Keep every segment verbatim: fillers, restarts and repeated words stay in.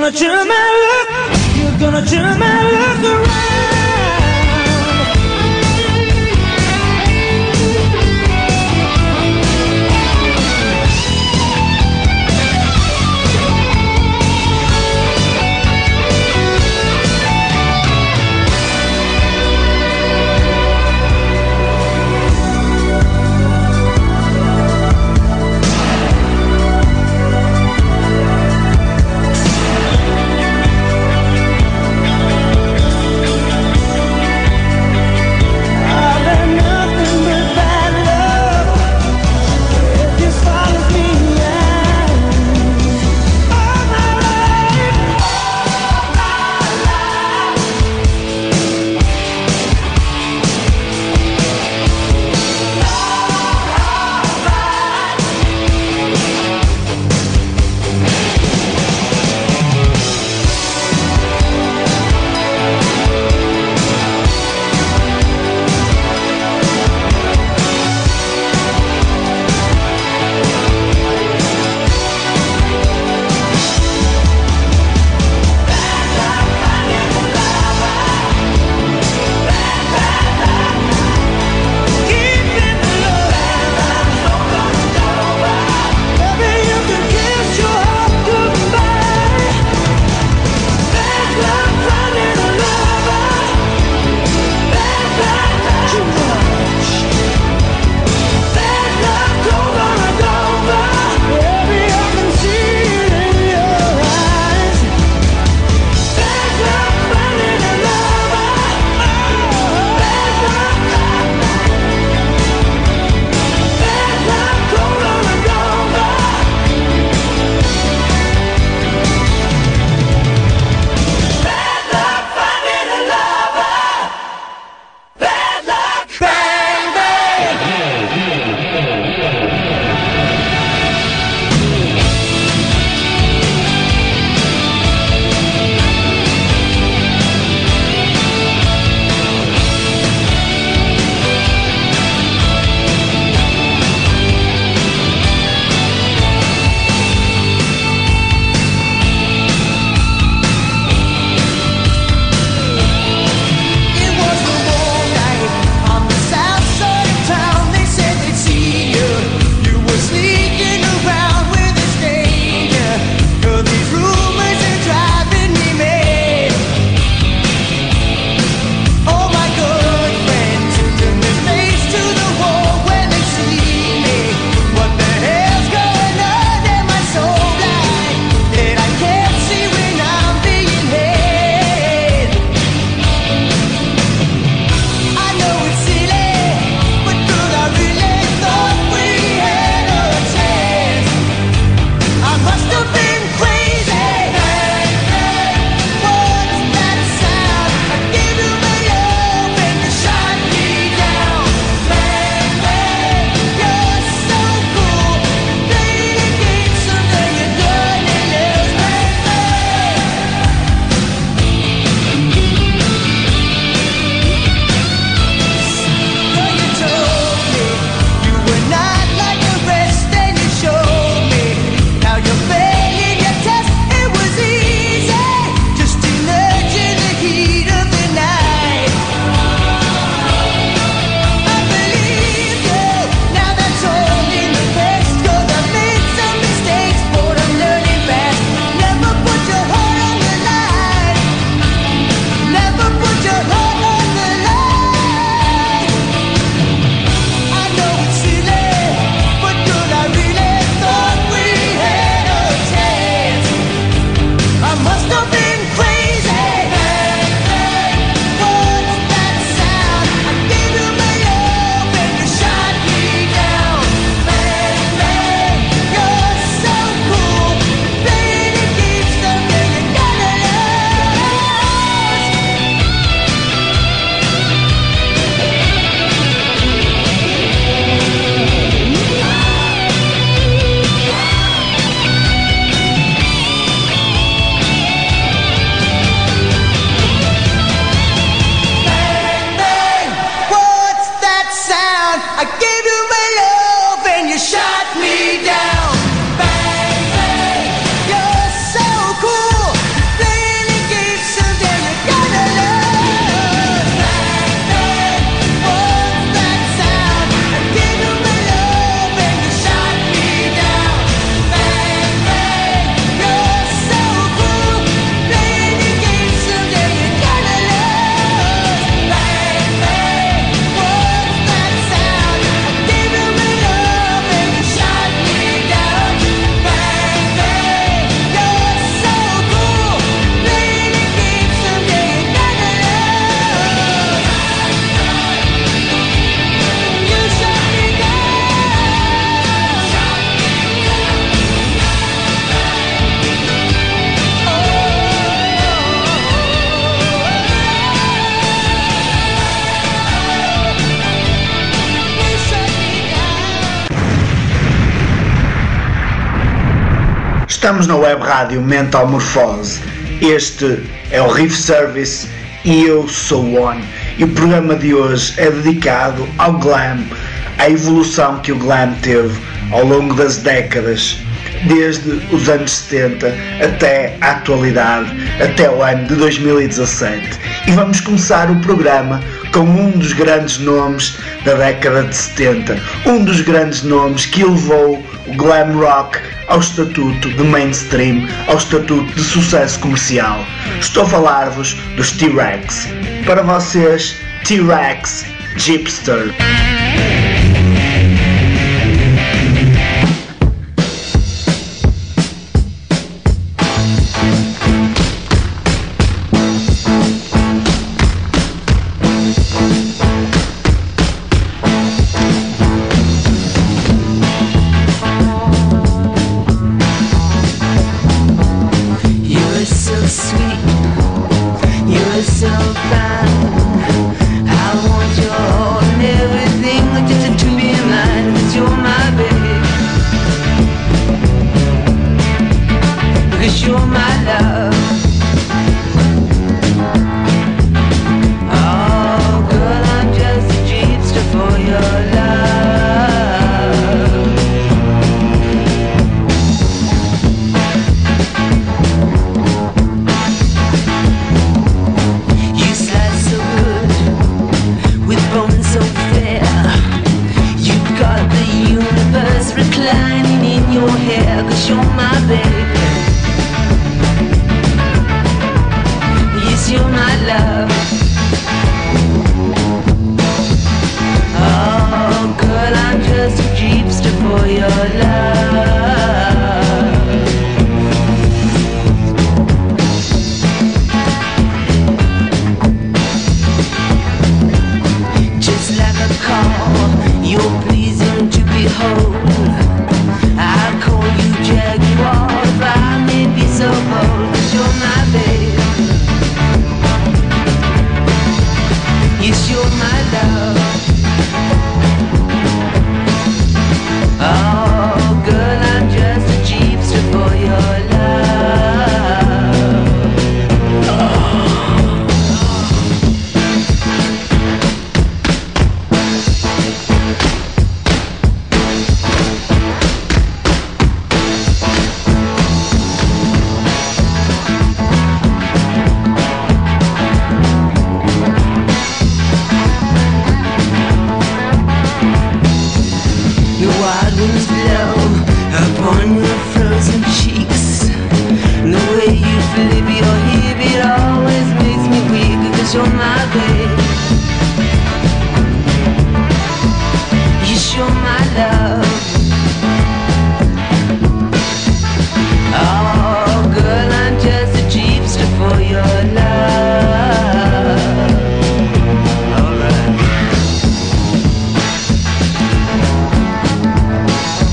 gonna turn my luck, you're gonna turn my luck around. Estamos na web rádio Mentalmorfose. Este é o Riff Service e eu sou o One. E o programa de hoje é dedicado ao glam, à evolução que o glam teve ao longo das décadas, desde os anos setenta até a atualidade, até o ano de dois mil e dezassete. E vamos começar o programa com um dos grandes nomes da década de setenta, um dos grandes nomes que elevou o glam rock ao estatuto de mainstream, ao estatuto de sucesso comercial. Estou a falar-vos dos T-Rex. Para vocês, T-Rex Gypster.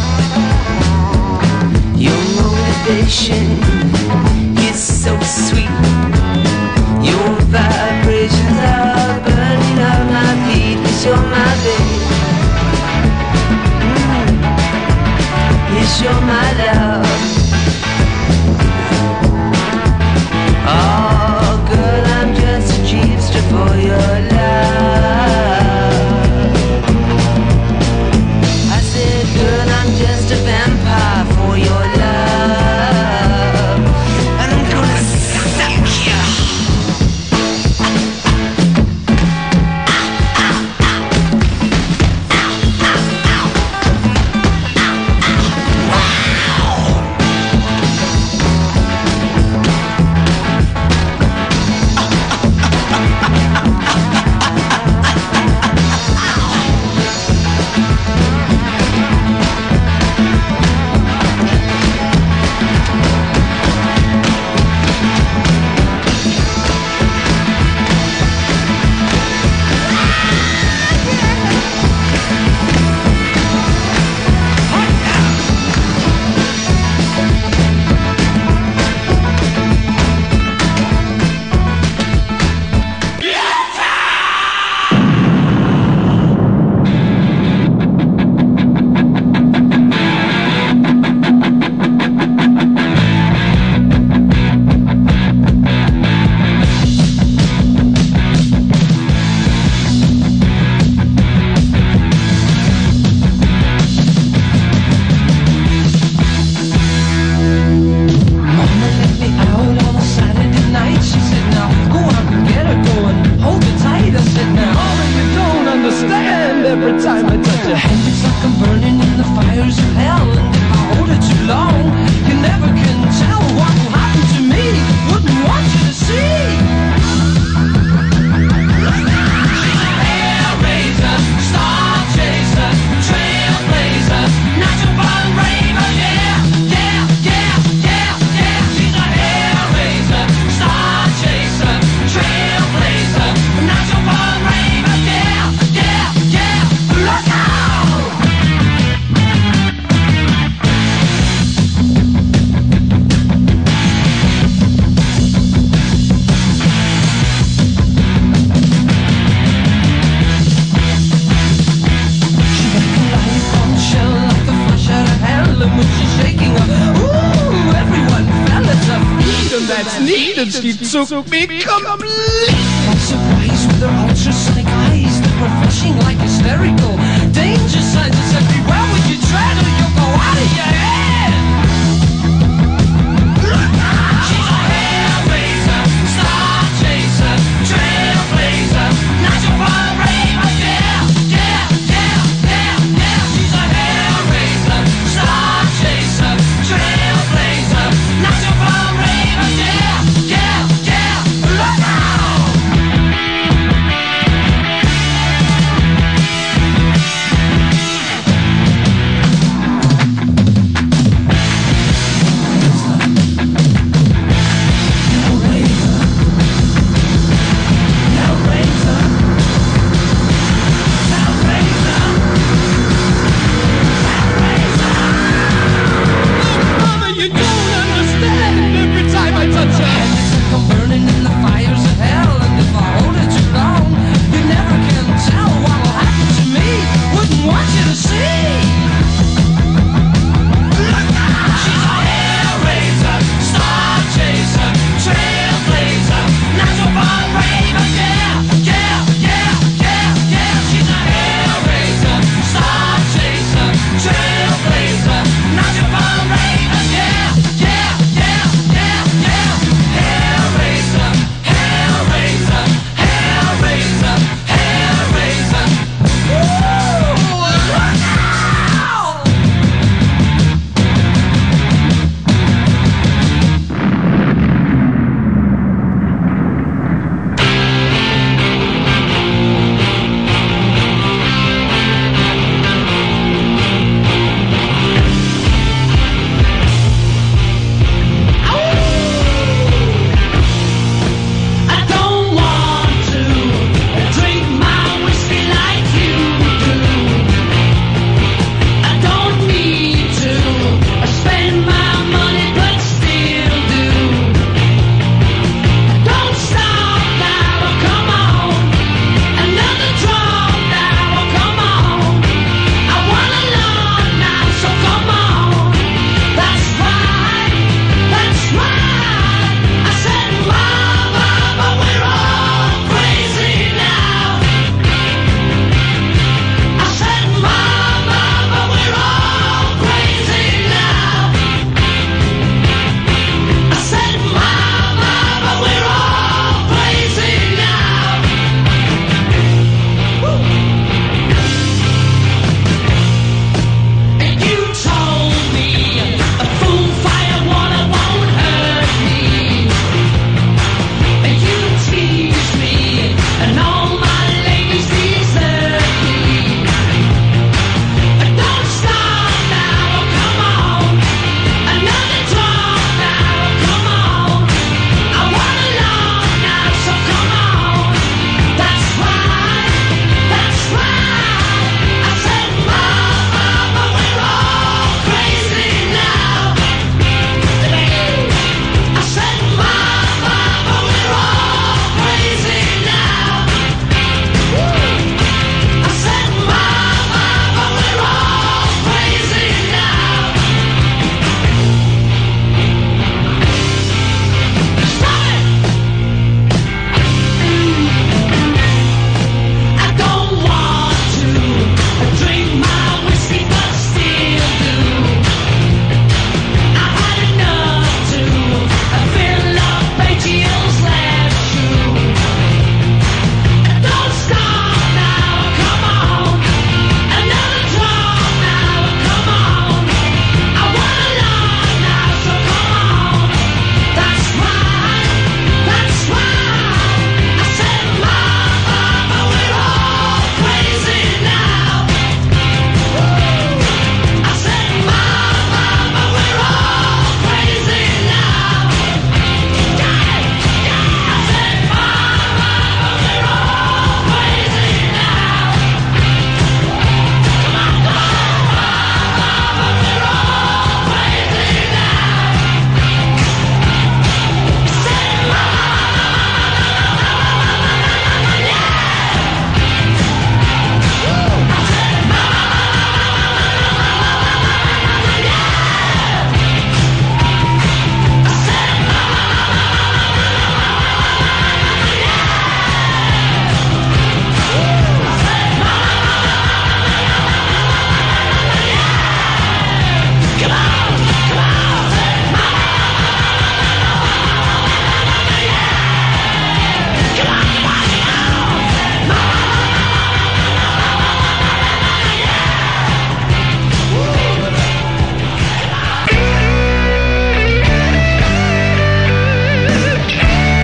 Is so sweet Venus, die took me complete. Surprised with their ultrasonic eyes that were flashing like hysterical danger signs. It's everywhere when you try to, you'll go out of your head. She's a hellraiser, star chaser, trailblazer, natural raver, yeah, yeah, yeah, yeah, yeah. She's a hellraiser, star chaser, trailblazer, natural raver, yeah, yeah, yeah. Look out!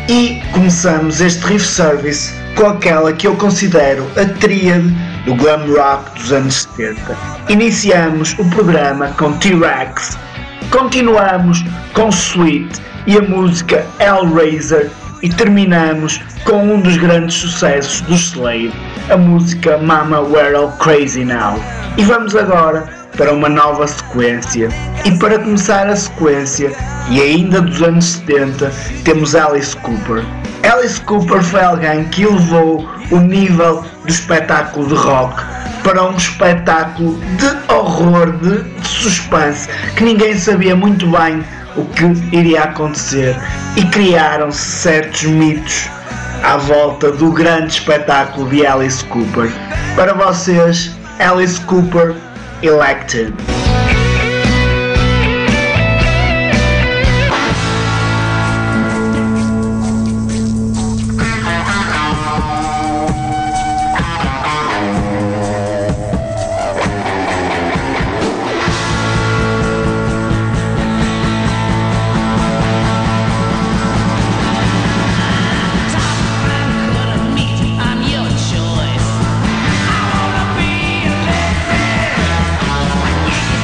E começamos este Riff Service com aquela que eu considero a tríade do glam rock dos anos setenta. Iniciamos o programa com T-Rex, continuamos com Sweet e a música Hellraiser e terminamos com um dos grandes sucessos do Slade, a música Mama We're All Crazy Now. E vamos agora para uma nova sequência. E para começar a sequência, e ainda dos anos setenta, temos Alice Cooper. Alice Cooper foi alguém que elevou o nível do espetáculo de rock para um espetáculo de horror, de, de suspense, que ninguém sabia muito bem o que iria acontecer, e criaram-se certos mitos à volta do grande espetáculo de Alice Cooper. Para vocês, Alice Cooper, Elected. Yeah.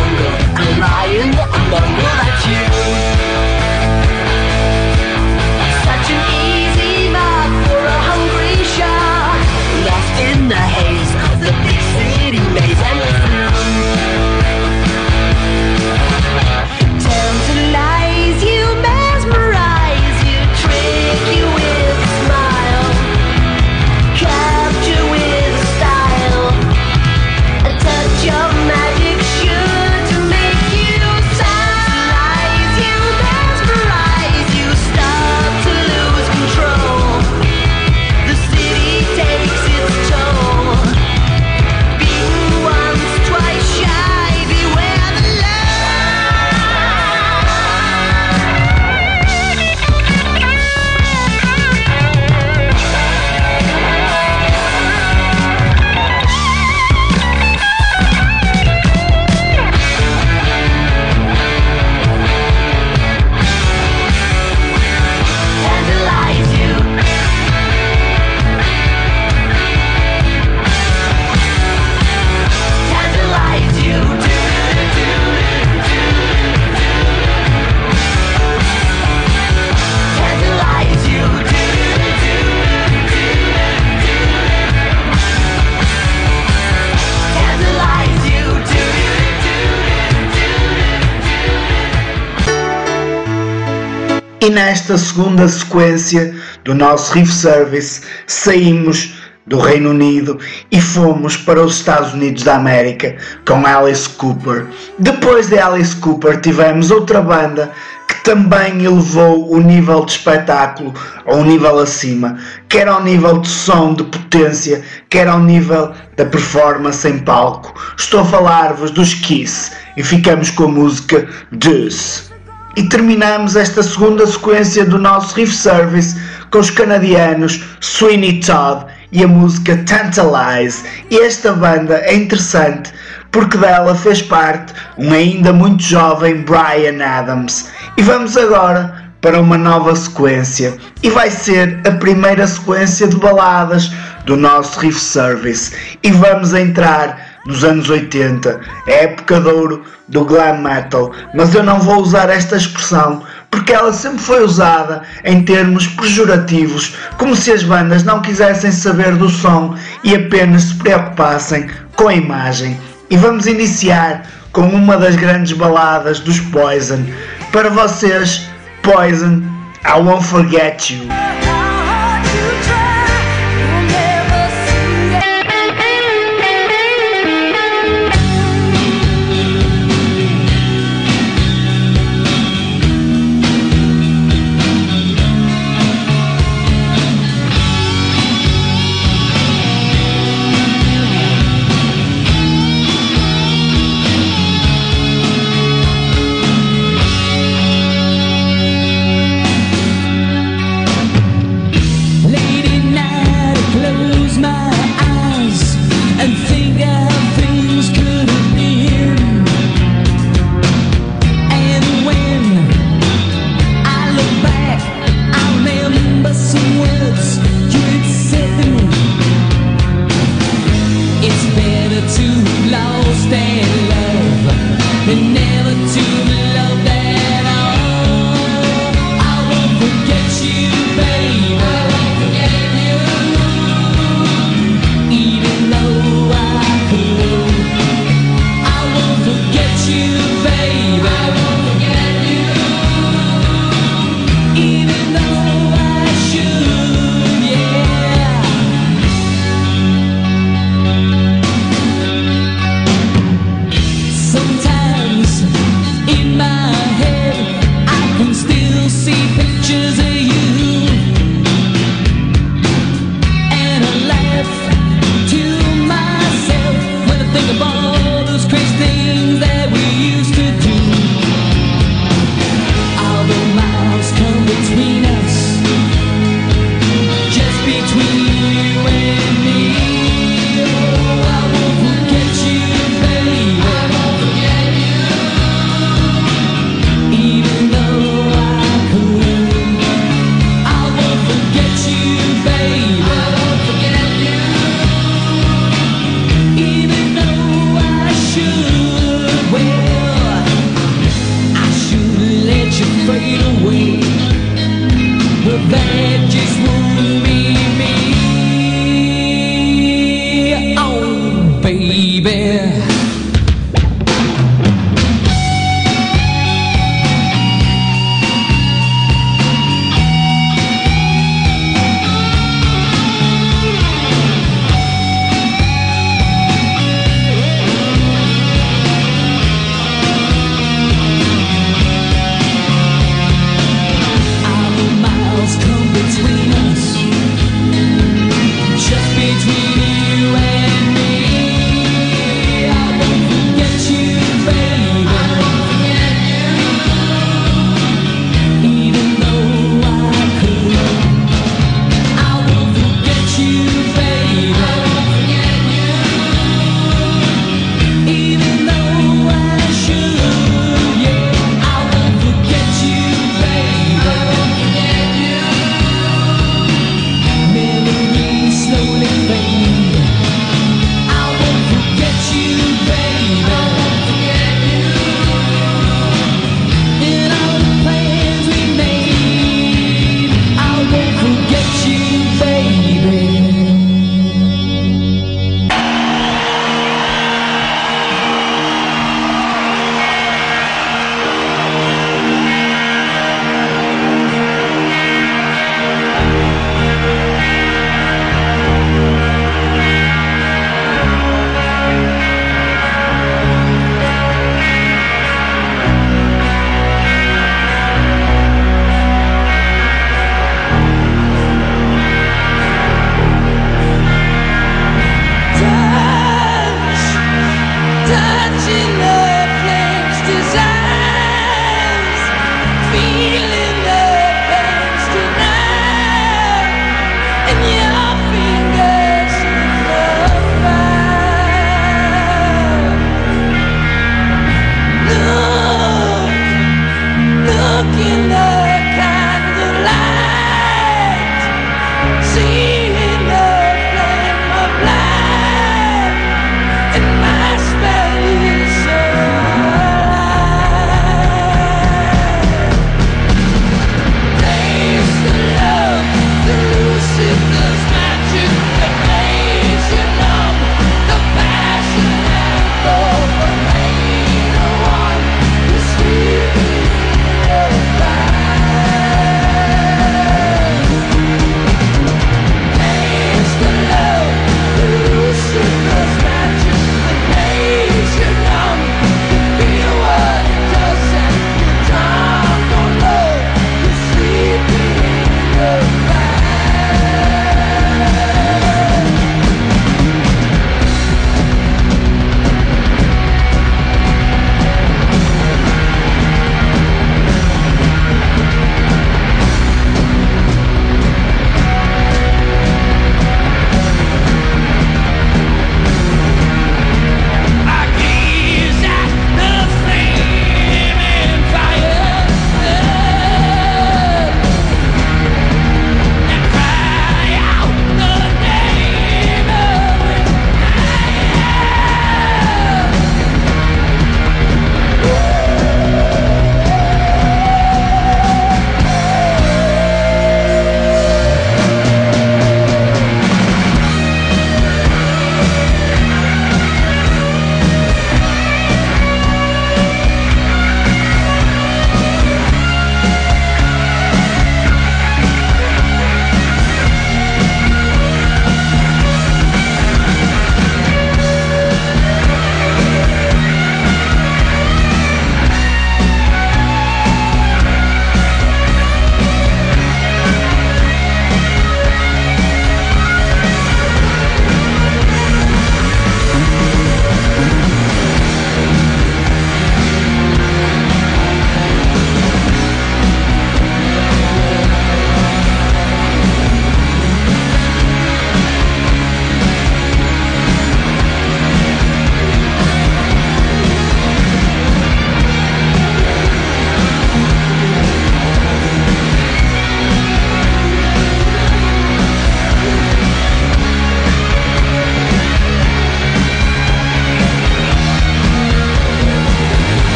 jungle, a lion, a mongrel, that's you. Such an easy mark for a hungry shark, lost in the haze of the big city maze, and we're through. Tantalize you, mesmerize you, trick you with a smile, capture with a style, a touch of magic sure to make you tantalize you, mesmerize you, start to lose control. The city takes its toll. Beaten once, twice shy, beware the tantalize you. Tantalize you. Tantalize you. Tantalize you. E nesta segunda sequência do nosso Riff Service saímos do Reino Unido e fomos para os Estados Unidos da América com Alice Cooper. Depois de Alice Cooper tivemos outra banda que também elevou o nível de espetáculo a um nível acima, quer ao nível de som, de potência, quer ao nível da performance em palco. Estou a falar-vos dos Kiss e ficamos com a música Deuce. E terminamos esta segunda sequência do nosso Riff Service com os canadianos Sweeney Todd e a música Tantalize. E esta banda é interessante porque dela fez parte um ainda muito jovem Bryan Adams. E vamos agora para uma nova sequência, e vai ser a primeira sequência de baladas do nosso Riff Service, e vamos entrar nos anos oitenta, a época de ouro do glam metal, mas eu não vou usar esta expressão porque ela sempre foi usada em termos pejorativos, como se as bandas não quisessem saber do som e apenas se preocupassem com a imagem. E vamos iniciar com uma das grandes baladas dos Poison. Para vocês, Poison, I Won't Forget You.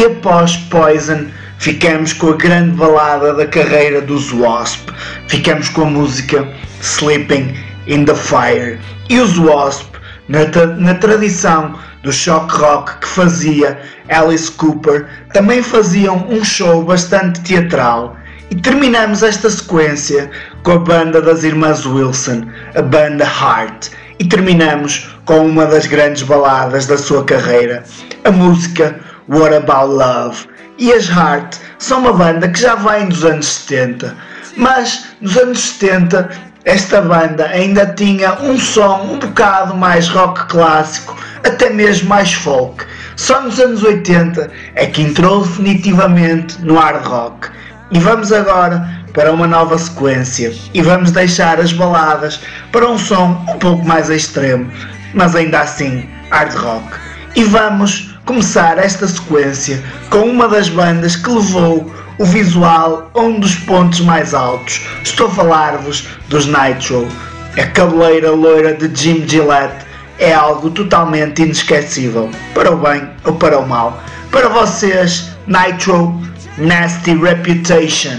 E após Poison, ficamos com a grande balada da carreira dos Wasp. Ficamos com a música Sleeping in the Fire. E os Wasp, na, tra na tradição do shock rock que fazia Alice Cooper, também faziam um show bastante teatral. E terminamos esta sequência com a banda das irmãs Wilson, a banda Heart. E terminamos com uma das grandes baladas da sua carreira, a música What About Love. E as Heart são uma banda que já vem dos anos setenta, mas nos anos setenta esta banda ainda tinha um som um bocado mais rock clássico, até mesmo mais folk. Só nos anos oitenta é que entrou definitivamente no hard rock. E vamos agora para uma nova sequência e vamos deixar as baladas para um som um pouco mais extremo, mas ainda assim hard rock. E vamos começar esta sequência com uma das bandas que levou o visual a um dos pontos mais altos. Estou a falar-vos dos Nitro. A cabeleira loira de Jim Gillette é algo totalmente inesquecível, para o bem ou para o mal. Para vocês, Nitro, Nasty Reputation.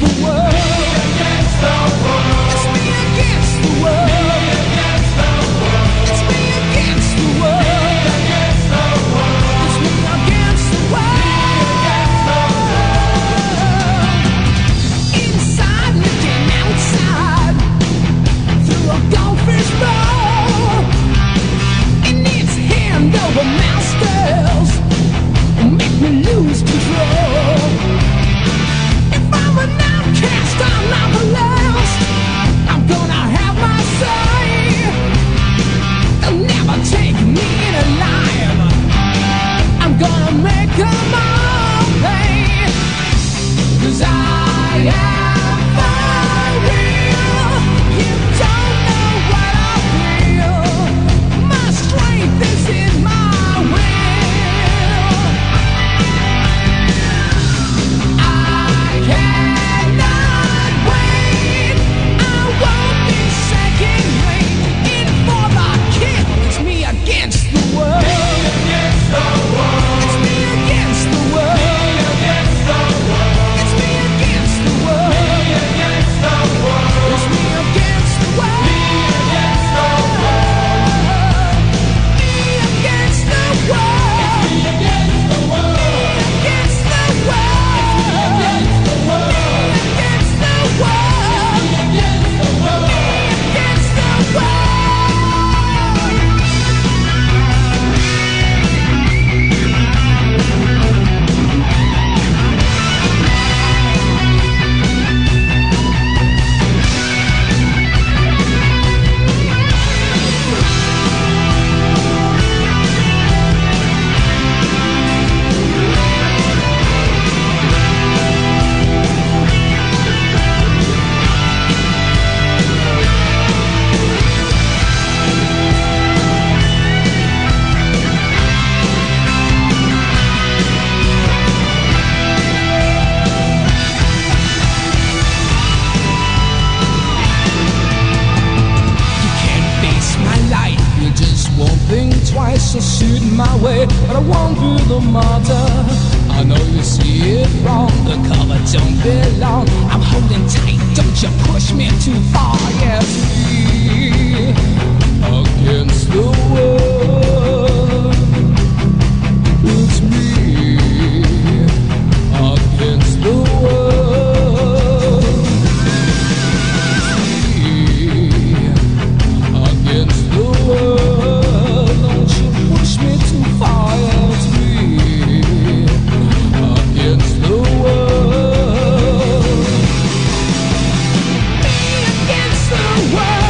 the world. It's me against the world. It's me against the world. It's me against the world. Inside looking outside through a goldfish bowl. And its hand over masters make me lose control. If I'm an outcast, I'm not the last. I'm gonna have my say. They'll never take me in alive. I'm gonna make them all pay. 'Cause I am for real. You don't know what I feel. My strength is in my will. I cannot wait. I won't be second rate. In for the kick. It's me against the world. It's me against the world. It's me against the world. It's me against the world. Me against the world. Me against the world. Me against the world. Me against the world. Me against the world. Me against the world. Me against the world. Me against the world. You can't face my light. You just won't think twice or shoot my way. But I won't be the martyr. I know you see it wrong. The cover don't belong. I'm holding tight. Don't you push me too far. Yes, me against the world. It's me against the world. Against the world, don't you push me too far. It's me against the world. Me against the world.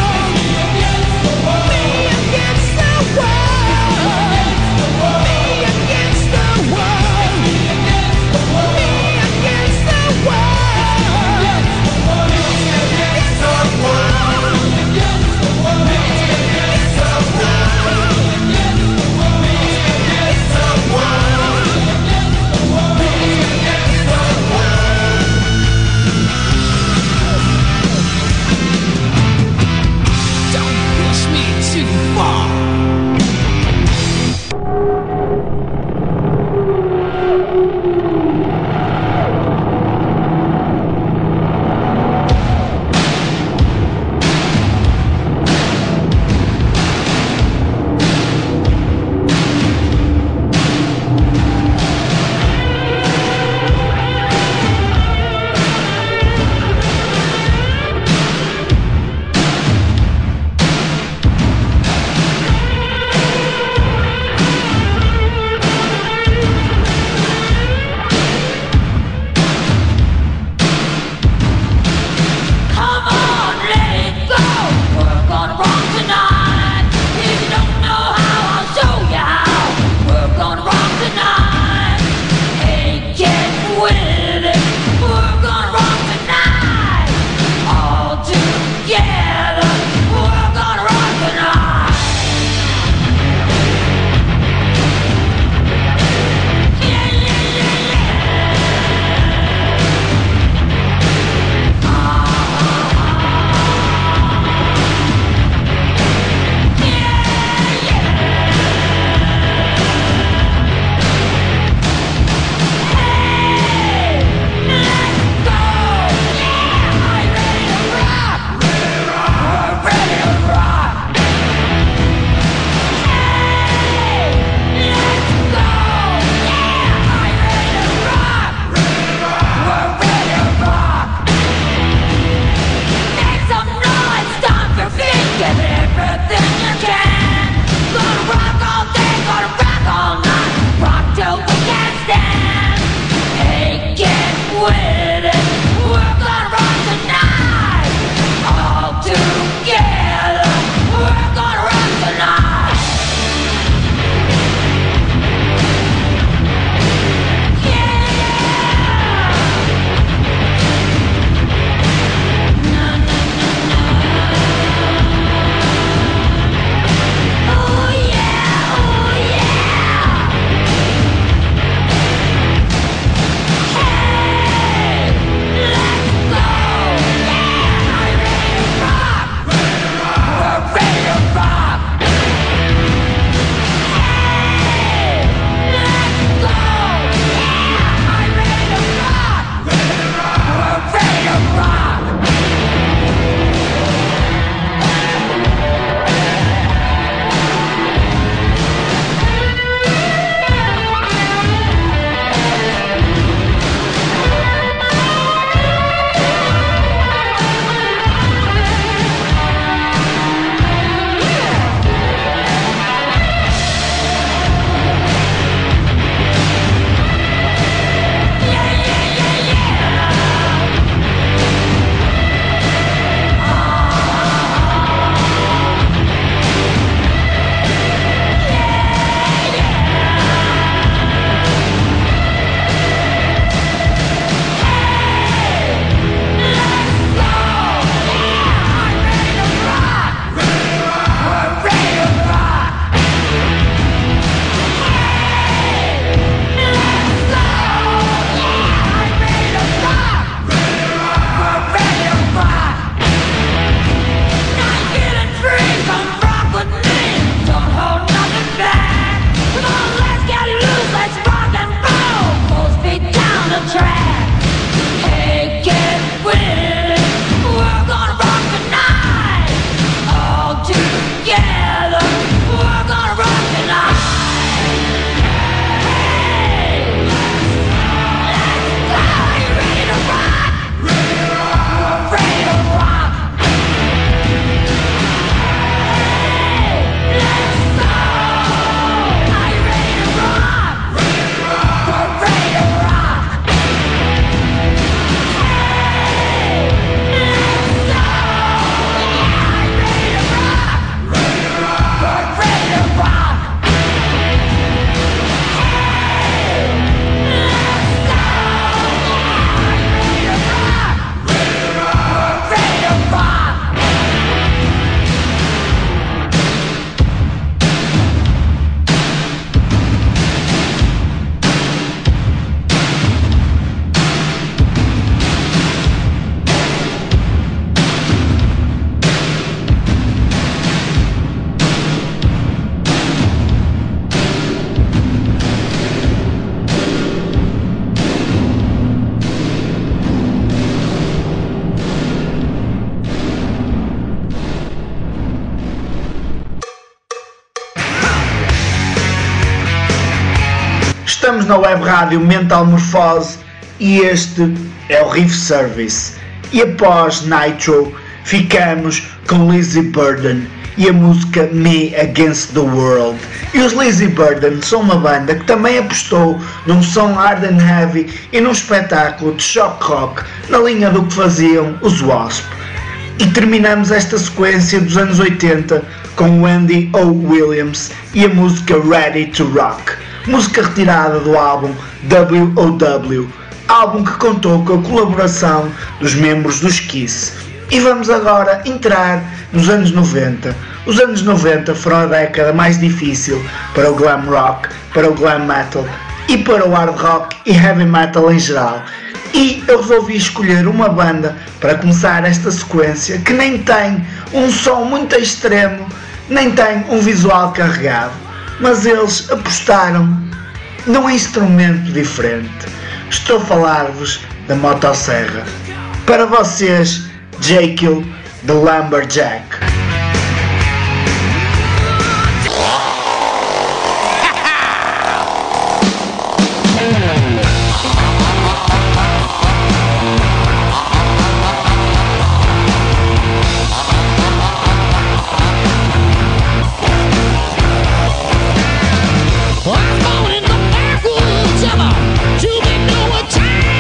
Estamos na web rádio Mental Morfose e este é o Riff Service. E após Nitro ficamos com Lizzy Burden e a música Me Against the World. E os Lizzy Burden são uma banda que também apostou num som hard and heavy e num espetáculo de shock rock na linha do que faziam os Wasp. E terminamos esta sequência dos anos oitenta com Wendy O. Williams e a música Ready to Rock, música retirada do álbum W O W, álbum que contou com a colaboração dos membros dos Kiss. E vamos agora entrar nos anos noventa. Os anos noventa foram a década mais difícil para o glam rock, para o glam metal e para o hard rock e heavy metal em geral. E eu resolvi escolher uma banda para começar esta sequência que nem tem um som muito extremo, nem tem um visual carregado, mas eles apostaram num instrumento diferente. Estou a falar-vos da motosserra. Para vocês, Jekyll the Lumberjack.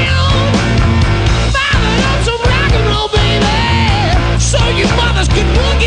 Good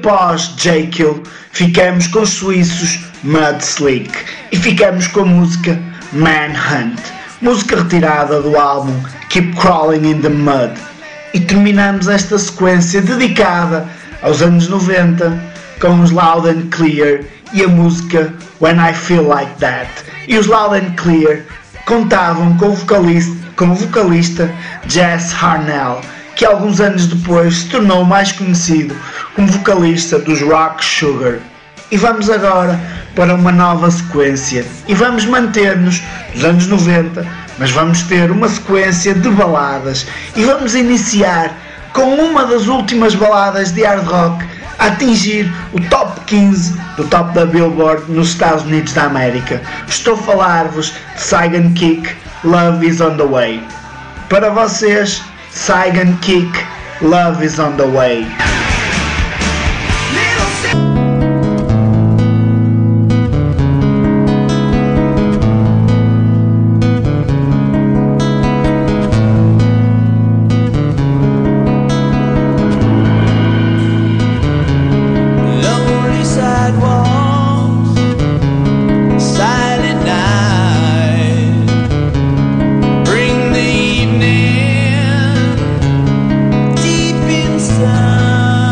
após Jekyll, ficamos com os suíços Mudslick e ficamos com a música Manhunt, música retirada do álbum Keep Crawling in the Mud. E terminamos esta sequência dedicada aos anos noventa com os Loud and Clear e a música When I Feel Like That. E os Loud and Clear contavam com o vocalista, com o vocalista Jess Harnell, que alguns anos depois se tornou mais conhecido como vocalista dos Rock Sugar. E vamos agora para uma nova sequência e vamos manter-nos nos anos noventa, mas vamos ter uma sequência de baladas e vamos iniciar com uma das últimas baladas de hard rock a atingir o top quinze do top da Billboard nos Estados Unidos da América. Estou a falar-vos de Saigon Kick, Love Is On The Way. Para vocês, Saigon Kick, Love Is On The Way. Deep inside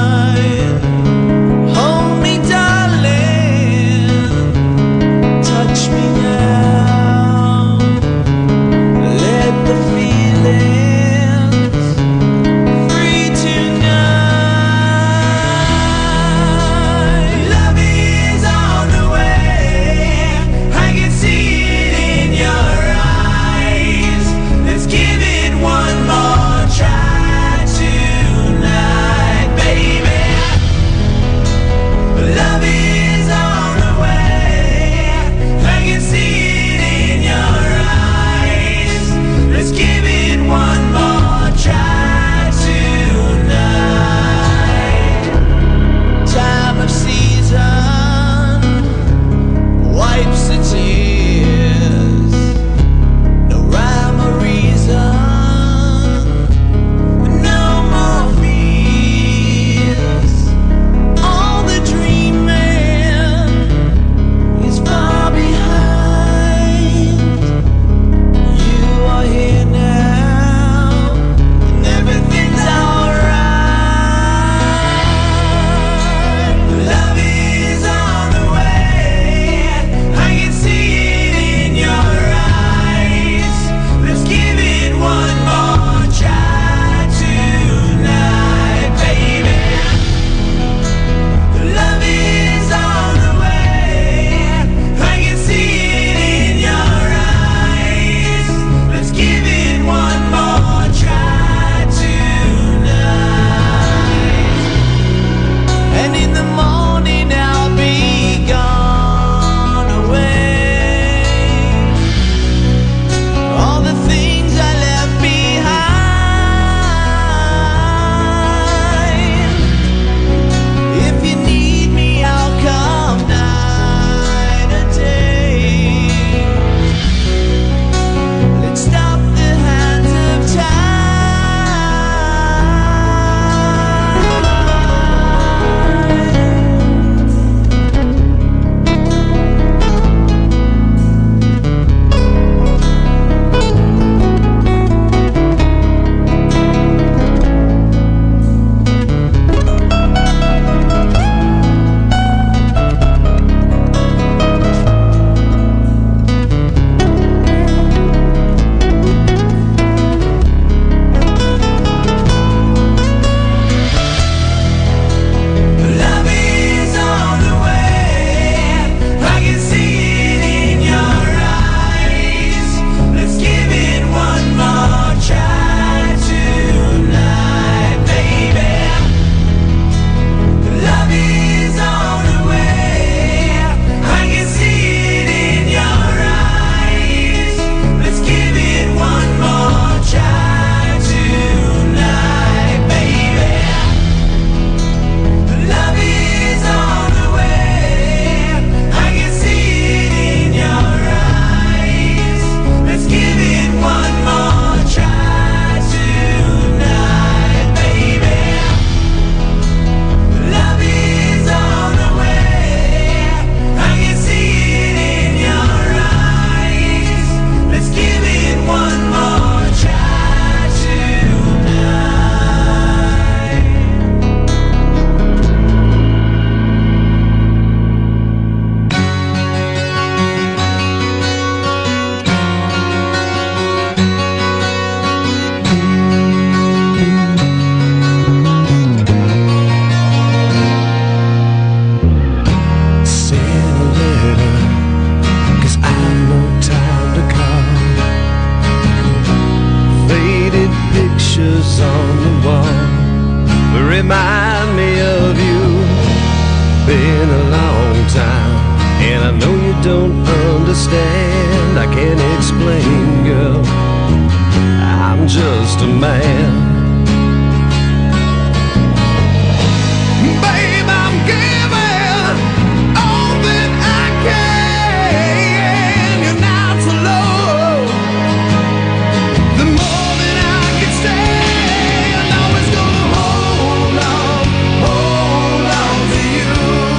been a long time, and I know you don't understand. I can't explain, girl, I'm just a man. Babe, I'm giving all that I can. You're not so low. The more that I can stand, I'm always gonna hold on, hold on to you.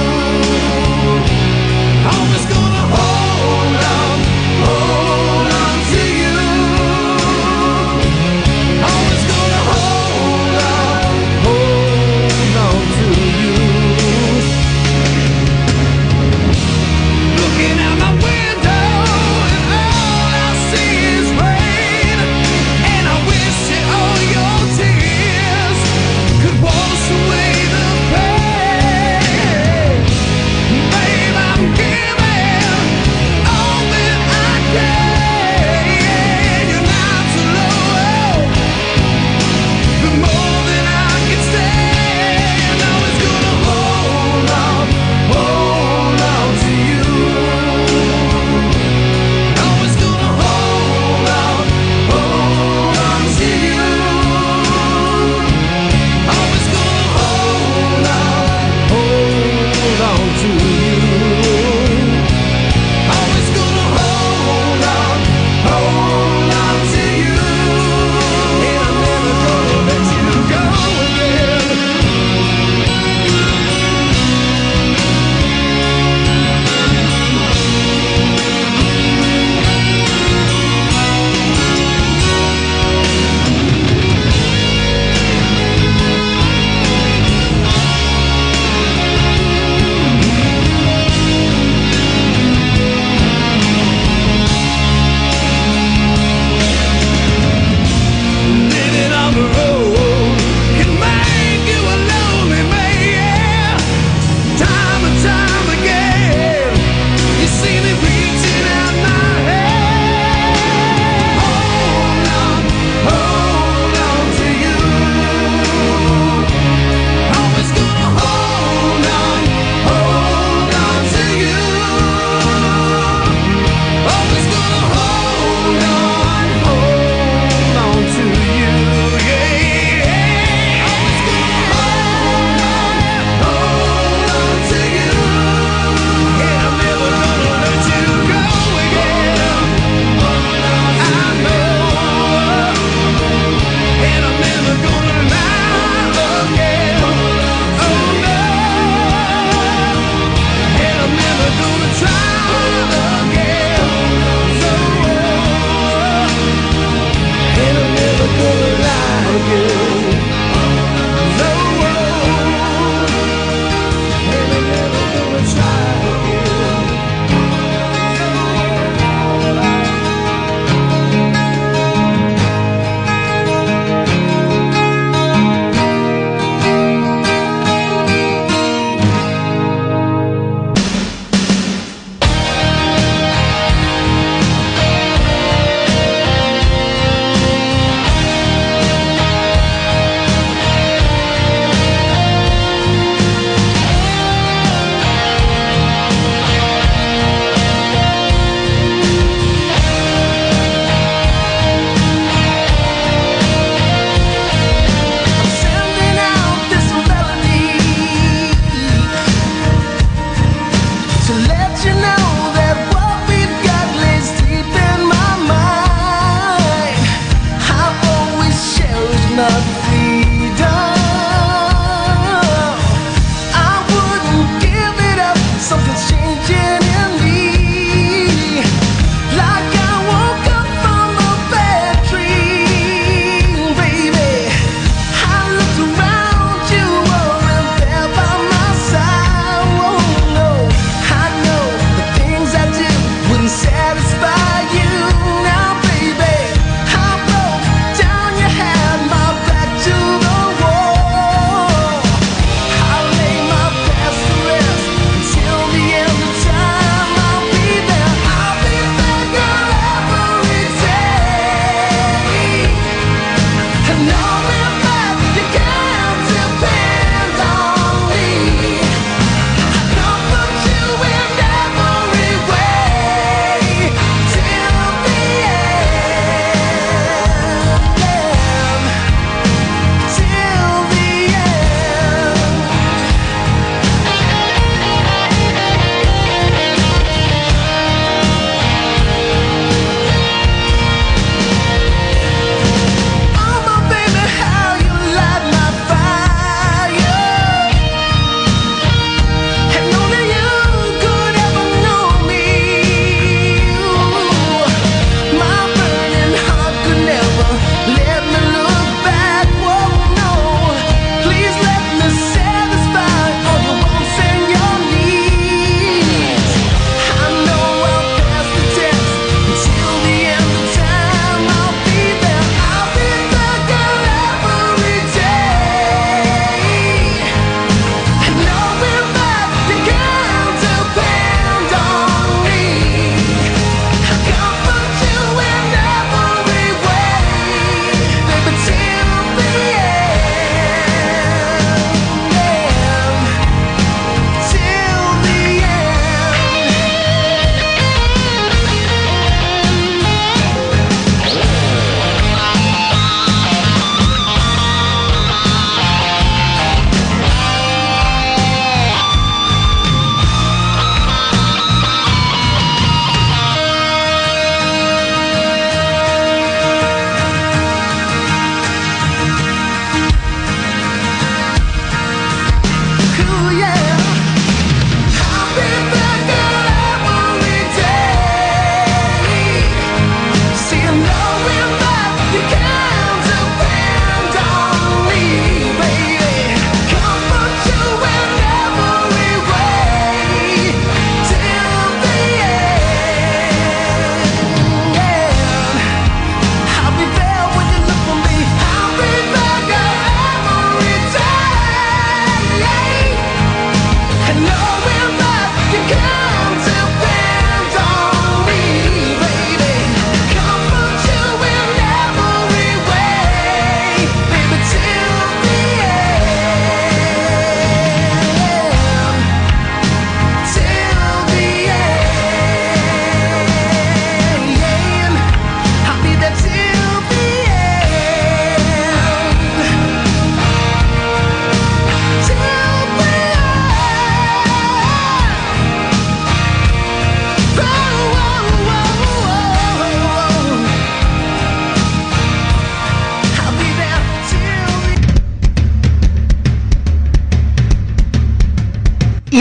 Always gonna hold on, hold on to you. Always gonna hold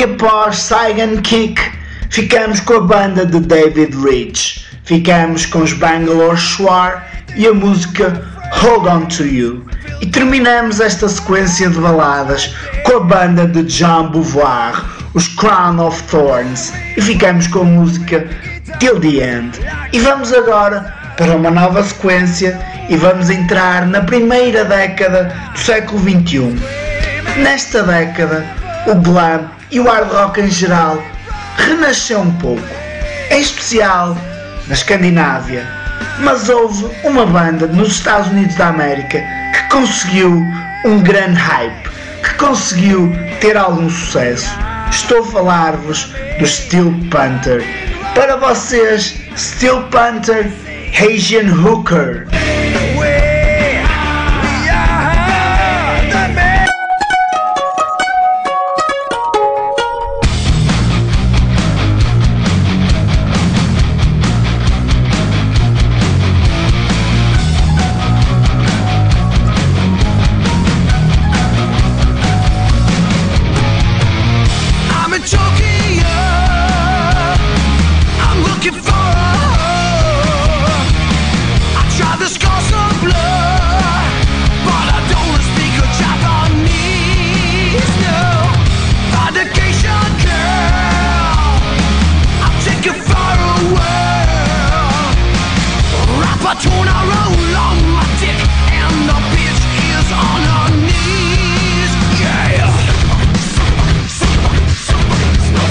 E após Saigon Kick, ficamos com a banda de David Rich. Ficamos com os Bangalore Shore e a música Hold On To You. E terminamos esta sequência de baladas com a banda de John Beauvoir, os Crown of Thorns, e ficamos com a música Till The End. E vamos agora para uma nova sequência e vamos entrar na primeira década do século vinte e um. Nesta década, o glam e o hard rock em geral renasceu um pouco, em especial na Escandinávia, mas houve uma banda nos Estados Unidos da América que conseguiu um grande hype, que conseguiu ter algum sucesso. Estou a falar-vos do Steel Panther. Para vocês, Steel Panther, Asian Hooker. Yeah.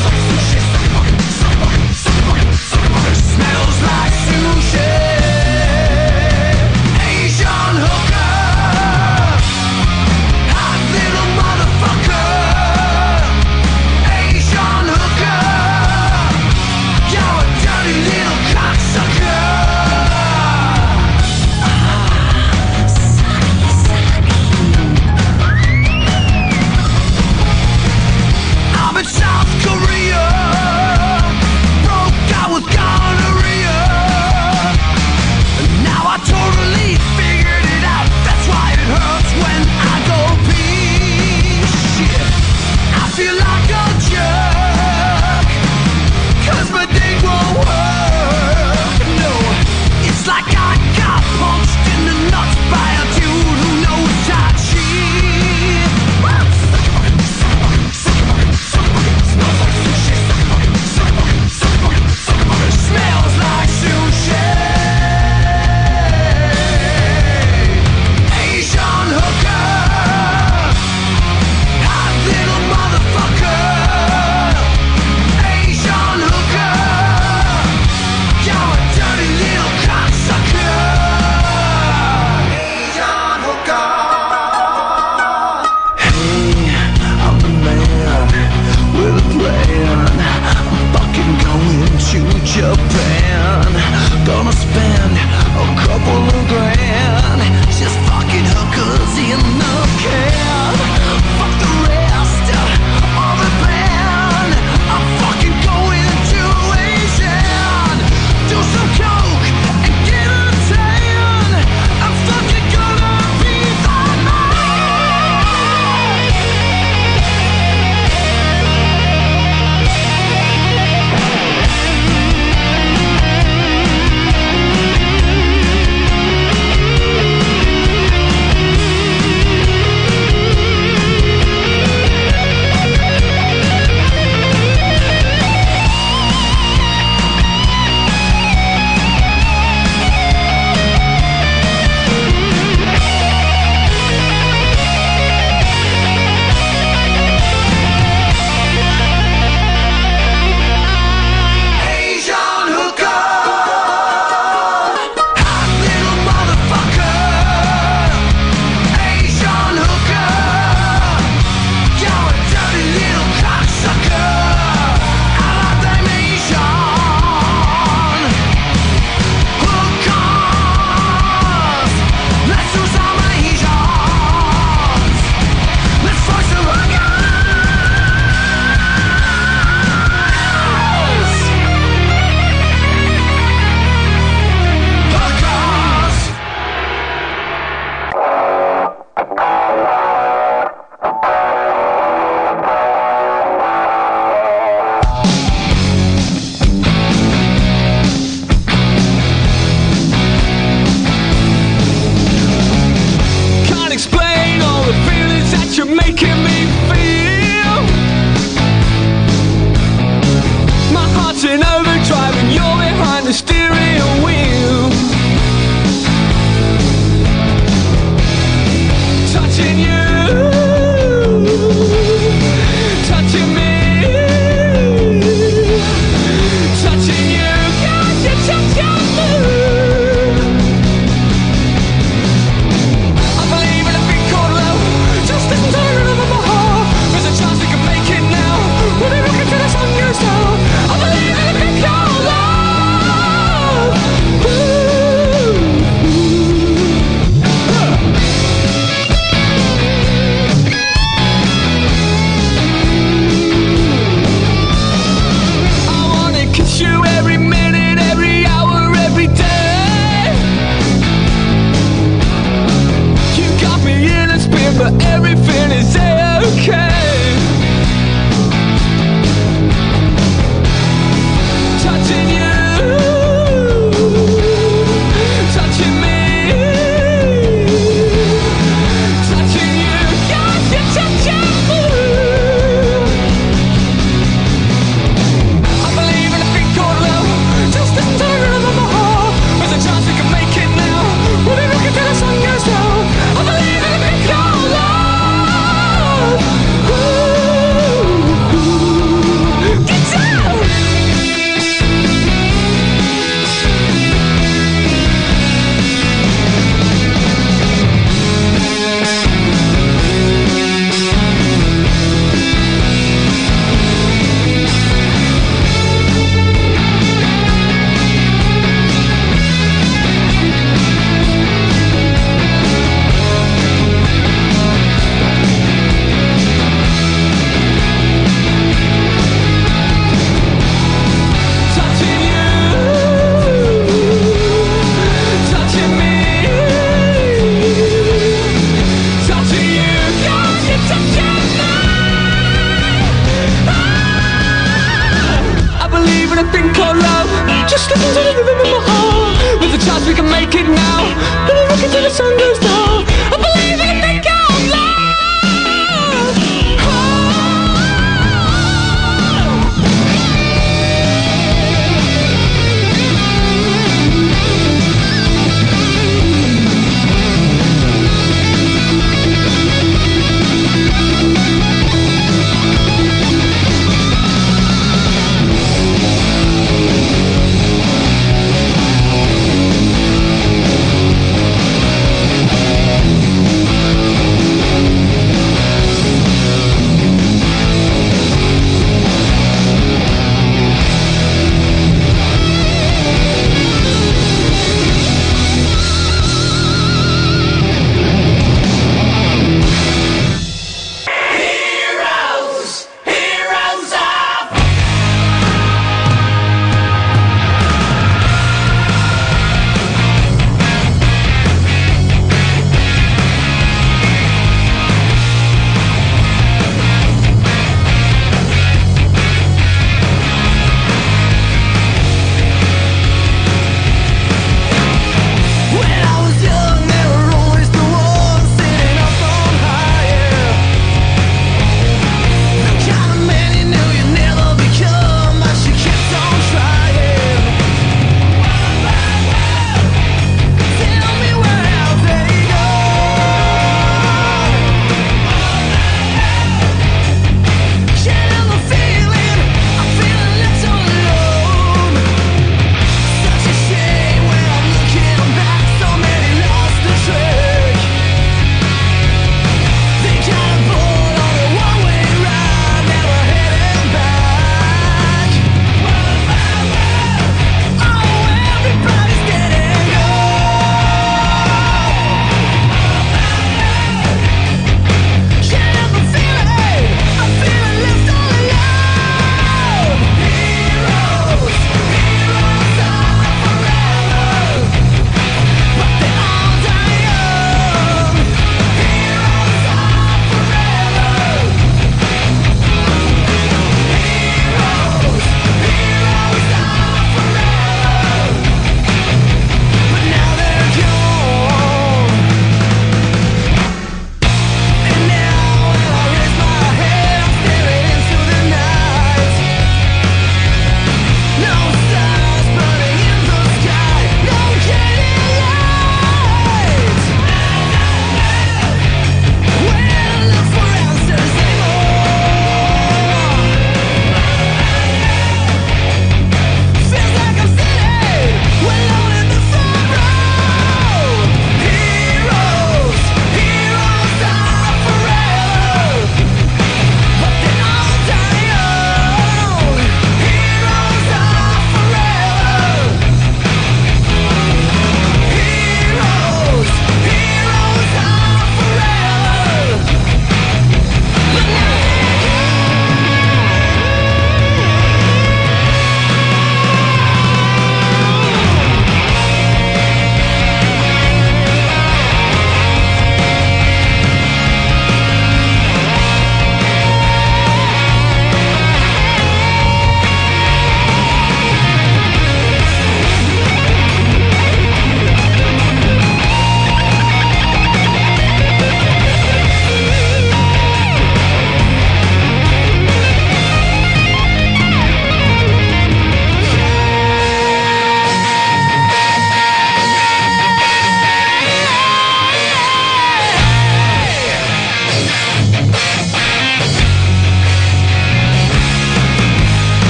a thing called love. Just listen to the rhythm in my heart. With a chance we can make it now. Let me rock it till the sun goes down. I believe in a thing called love.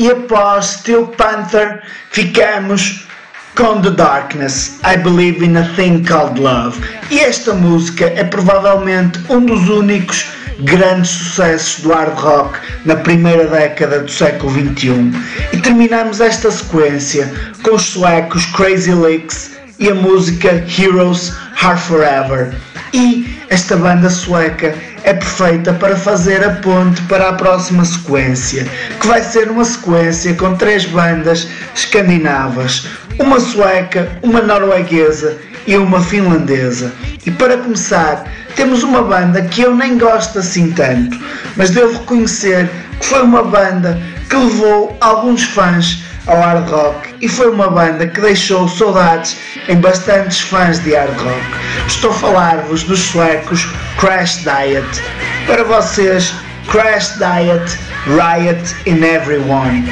e após Steel Panther ficamos com The Darkness, I Believe in a Thing Called Love. E esta música é provavelmente um dos únicos grandes sucessos do hard rock na primeira década do século vinte e um. E terminamos esta sequência com os suecos Crazy Licks e a música Heroes Are Forever. E esta banda sueca é perfeita para fazer a ponte para a próxima sequência, que vai ser uma sequência com três bandas escandinavas, uma sueca, uma norueguesa e uma finlandesa. E para começar, temos uma banda que eu nem gosto assim tanto, mas devo reconhecer que foi uma banda que levou alguns fãs ao hard rock e foi uma banda que deixou saudades em bastantes fãs de hard rock. Estou a falar-vos dos suecos Crash Diet. Para vocês, Crash Diet, Riot in Everyone.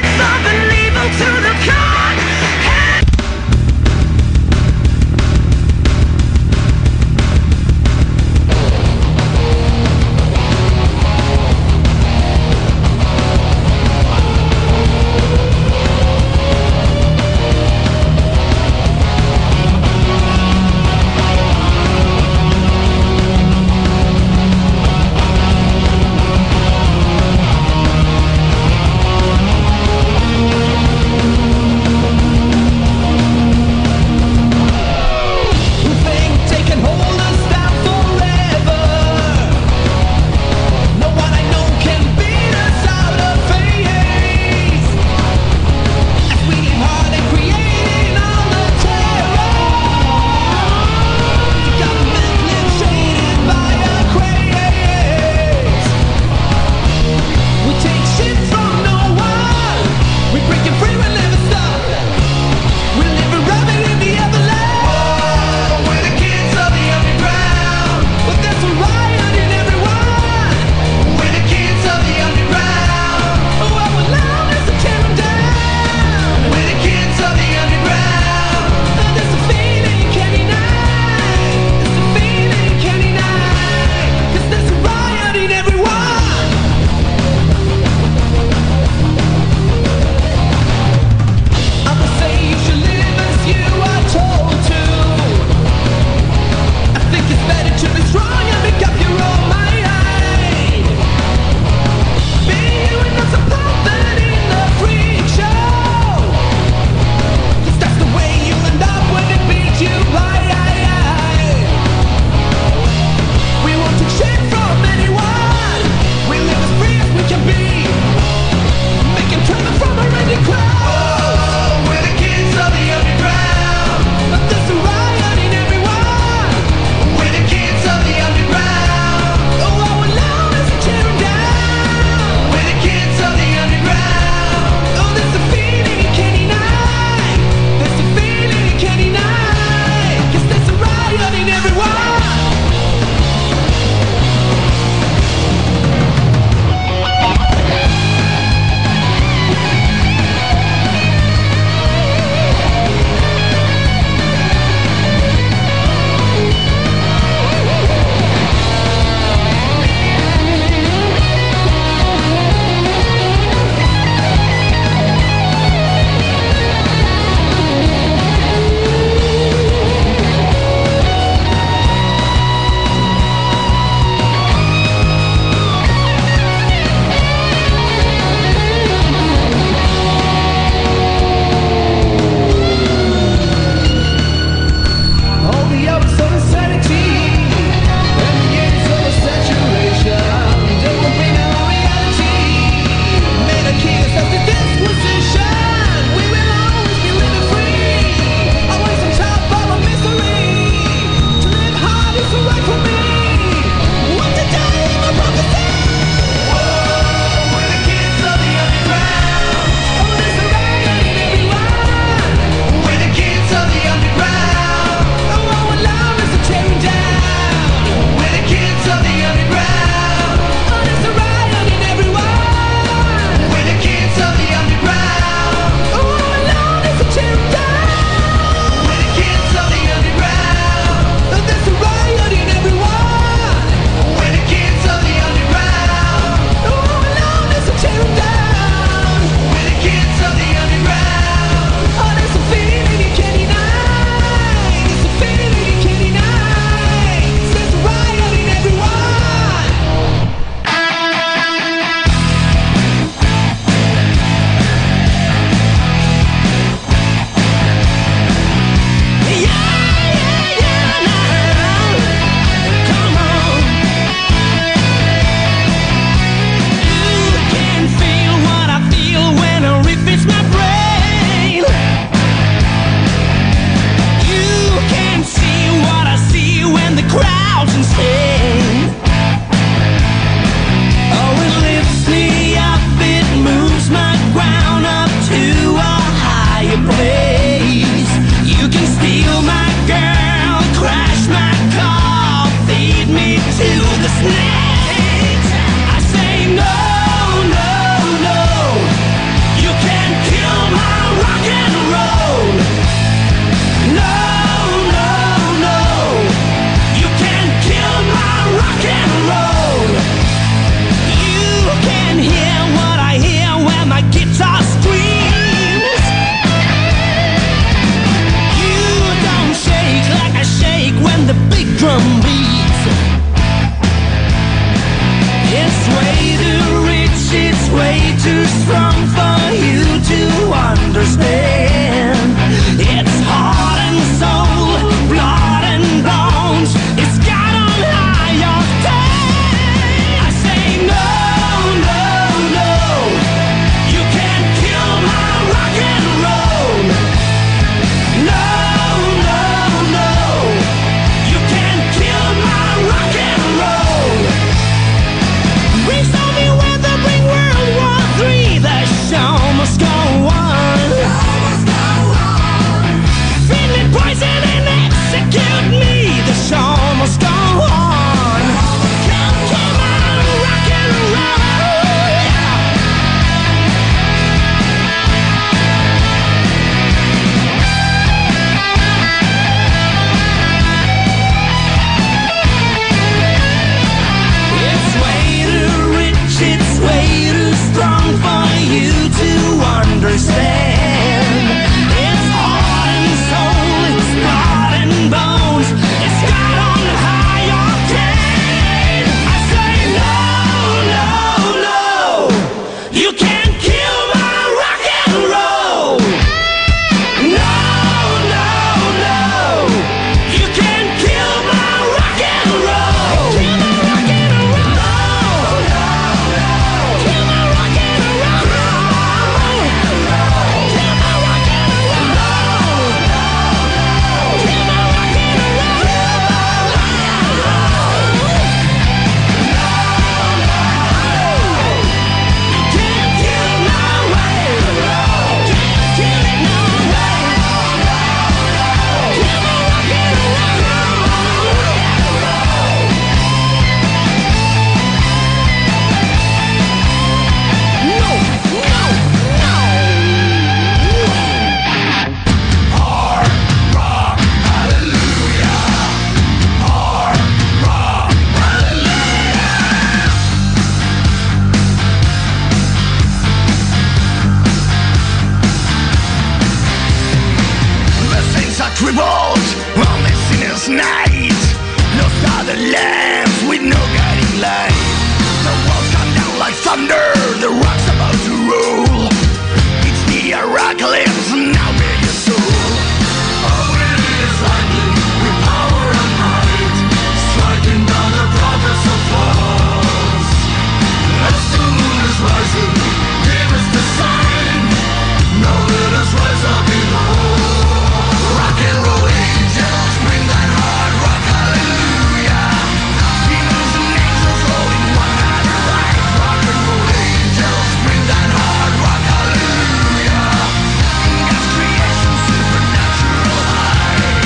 revolt on this sinners' night. Lost are the lamps with no guiding light. The walls come down like thunder, the rock's about to roll. It's the apocalypse, now bear your soul. Oh, it is lightning with power and might, striking down the prophets of false. As the moon is rising, give us the sign. Now let us rise up below. Rock and roll angels, bring that hard rock, hallelujah. Demons and angels holding one another right. Rock and roll angels, bring that hard rock, hallelujah. God's creation, supernatural high.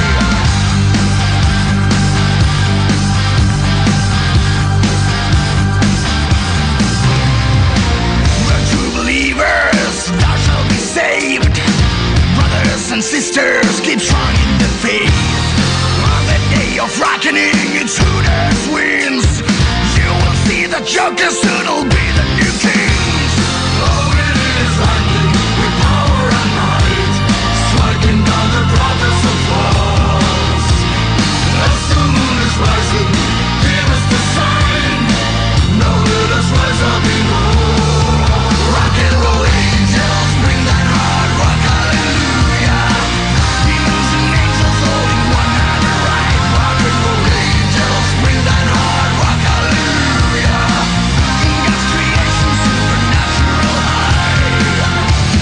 We're true believers, thou shalt be saved. Brothers and sisters, keep strong in the faith. On the day of reckoning, it's who dares wins. You will see the Joker soon will be the new kings. Oh, it is lightning with power and might, striking down the prophets of false. As the moon is rising, give us the sign. Now let us rise up below. Rock and roll angels, bring that hard rock, hallelujah. Demons and angels holding one another right. Rock and roll angels, bring that hard rock, hallelujah. God's creation, supernatural high.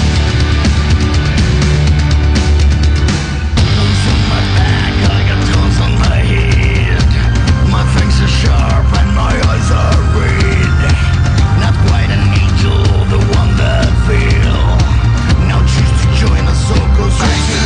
Guns on my back, I got guns on my head. My fangs are sharp and my eyes are red. Not quite an angel, the one that fell. Now choose to join us, so go straight to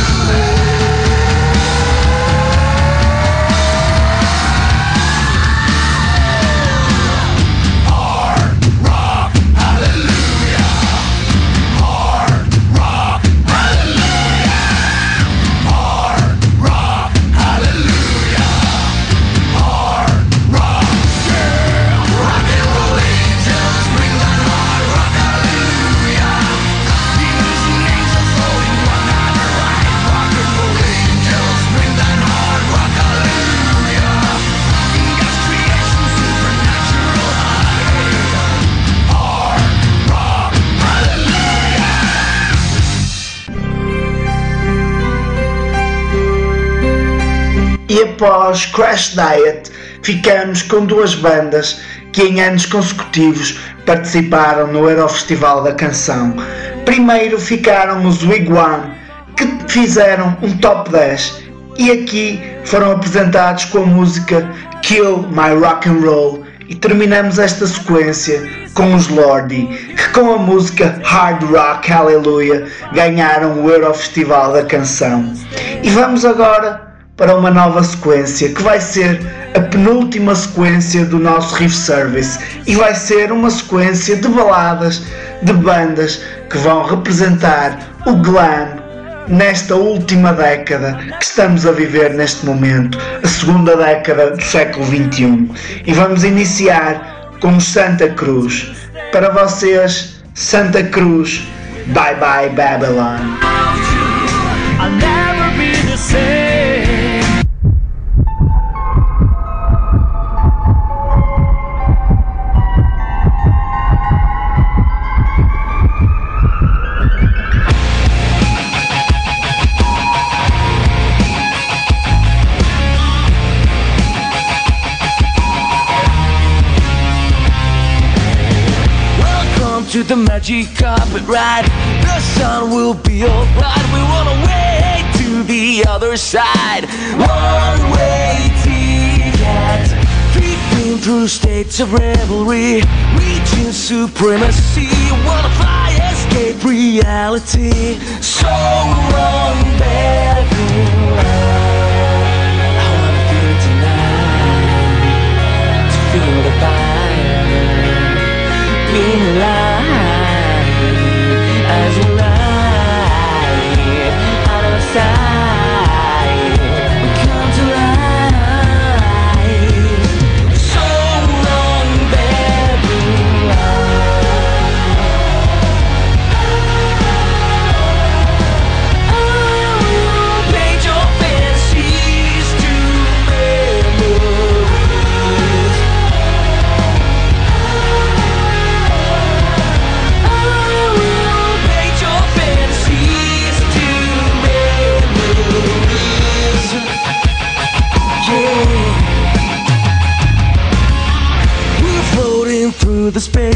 hard rock, hallelujah. Hard rock, hallelujah. Hard rock, hallelujah. Hard rock, yeah. Rock and roll angels, bring that hard rock, hallelujah. Demons and angels holding one another right. Rock and roll angels, bring that hard rock, hallelujah. God's creation, supernatural high. Hard rock, hallelujah. E após Crash Diet, ficamos com duas bandas que em anos consecutivos participaram no Eurofestival da Canção. Primeiro ficaram os Wigwam, que fizeram um top dez, e aqui foram apresentados com a música Kill My Rock and Roll, e terminamos esta sequência com os Lordi, que com a música Hard Rock Hallelujah ganharam o Eurofestival da Canção. E vamos agora para uma nova sequência, que vai ser a penúltima sequência do nosso Riff Service, e vai ser uma sequência de baladas de bandas que vão representar o glam nesta última década que estamos a viver neste momento, a segunda década do século vinte e um. E vamos iniciar com Santa Cruz. Para vocês, Santa Cruz, Bye Bye Babylon. I'll never be the same. To the magic carpet ride, the sun will be alright. We wanna way to the other side. One way ticket, creeping through states of revelry, reaching supremacy. Wanna fly, escape reality. So long, Babylon. I wanna feel it tonight, to feel the fire, being alive. As we ride out of sight, we come to life. So long, Babylon. Oh, paint your face.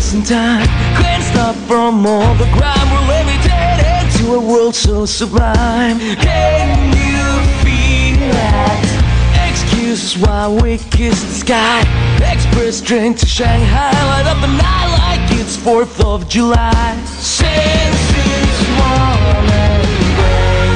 wasting time. Can't stop from all the grime. We're levitated to a world so sublime. Can you feel that? Excuses why we kiss the sky. Express train to Shanghai. Light up the night like it's fourth of July. Senses warm and gray.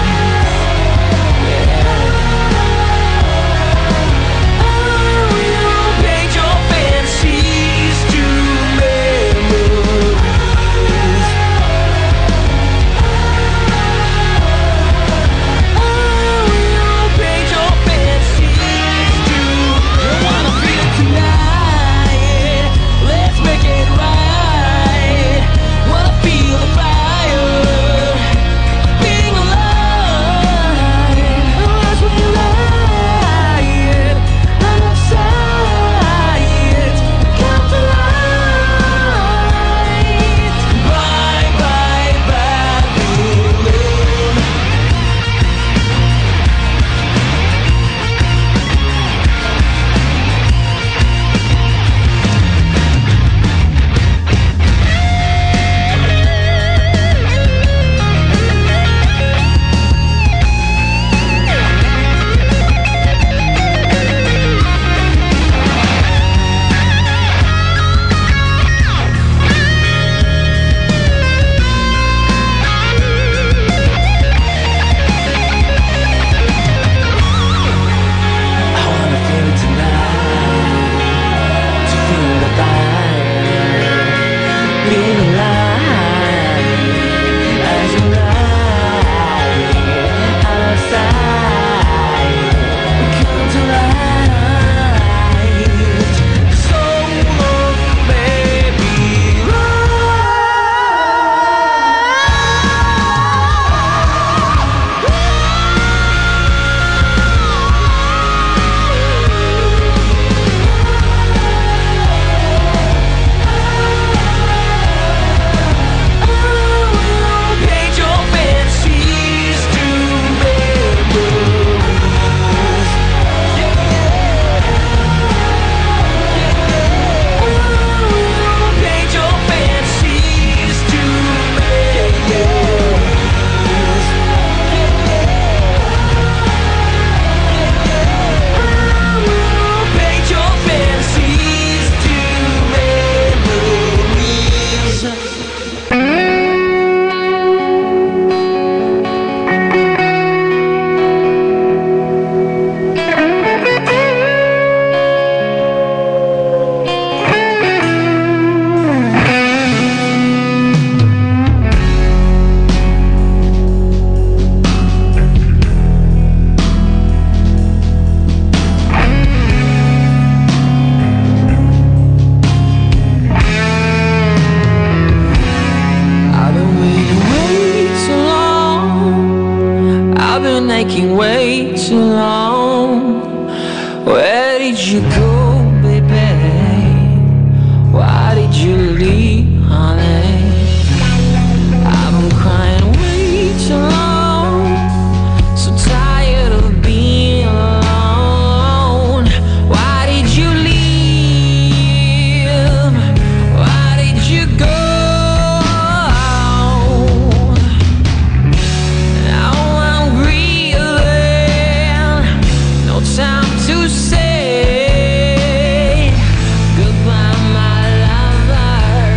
Making way too long. Where did you go, baby? Why did you leave, honey? I've been crying way too long. So tired of being alone. Why did you leave? Why did you go? Time to say goodbye, my lover.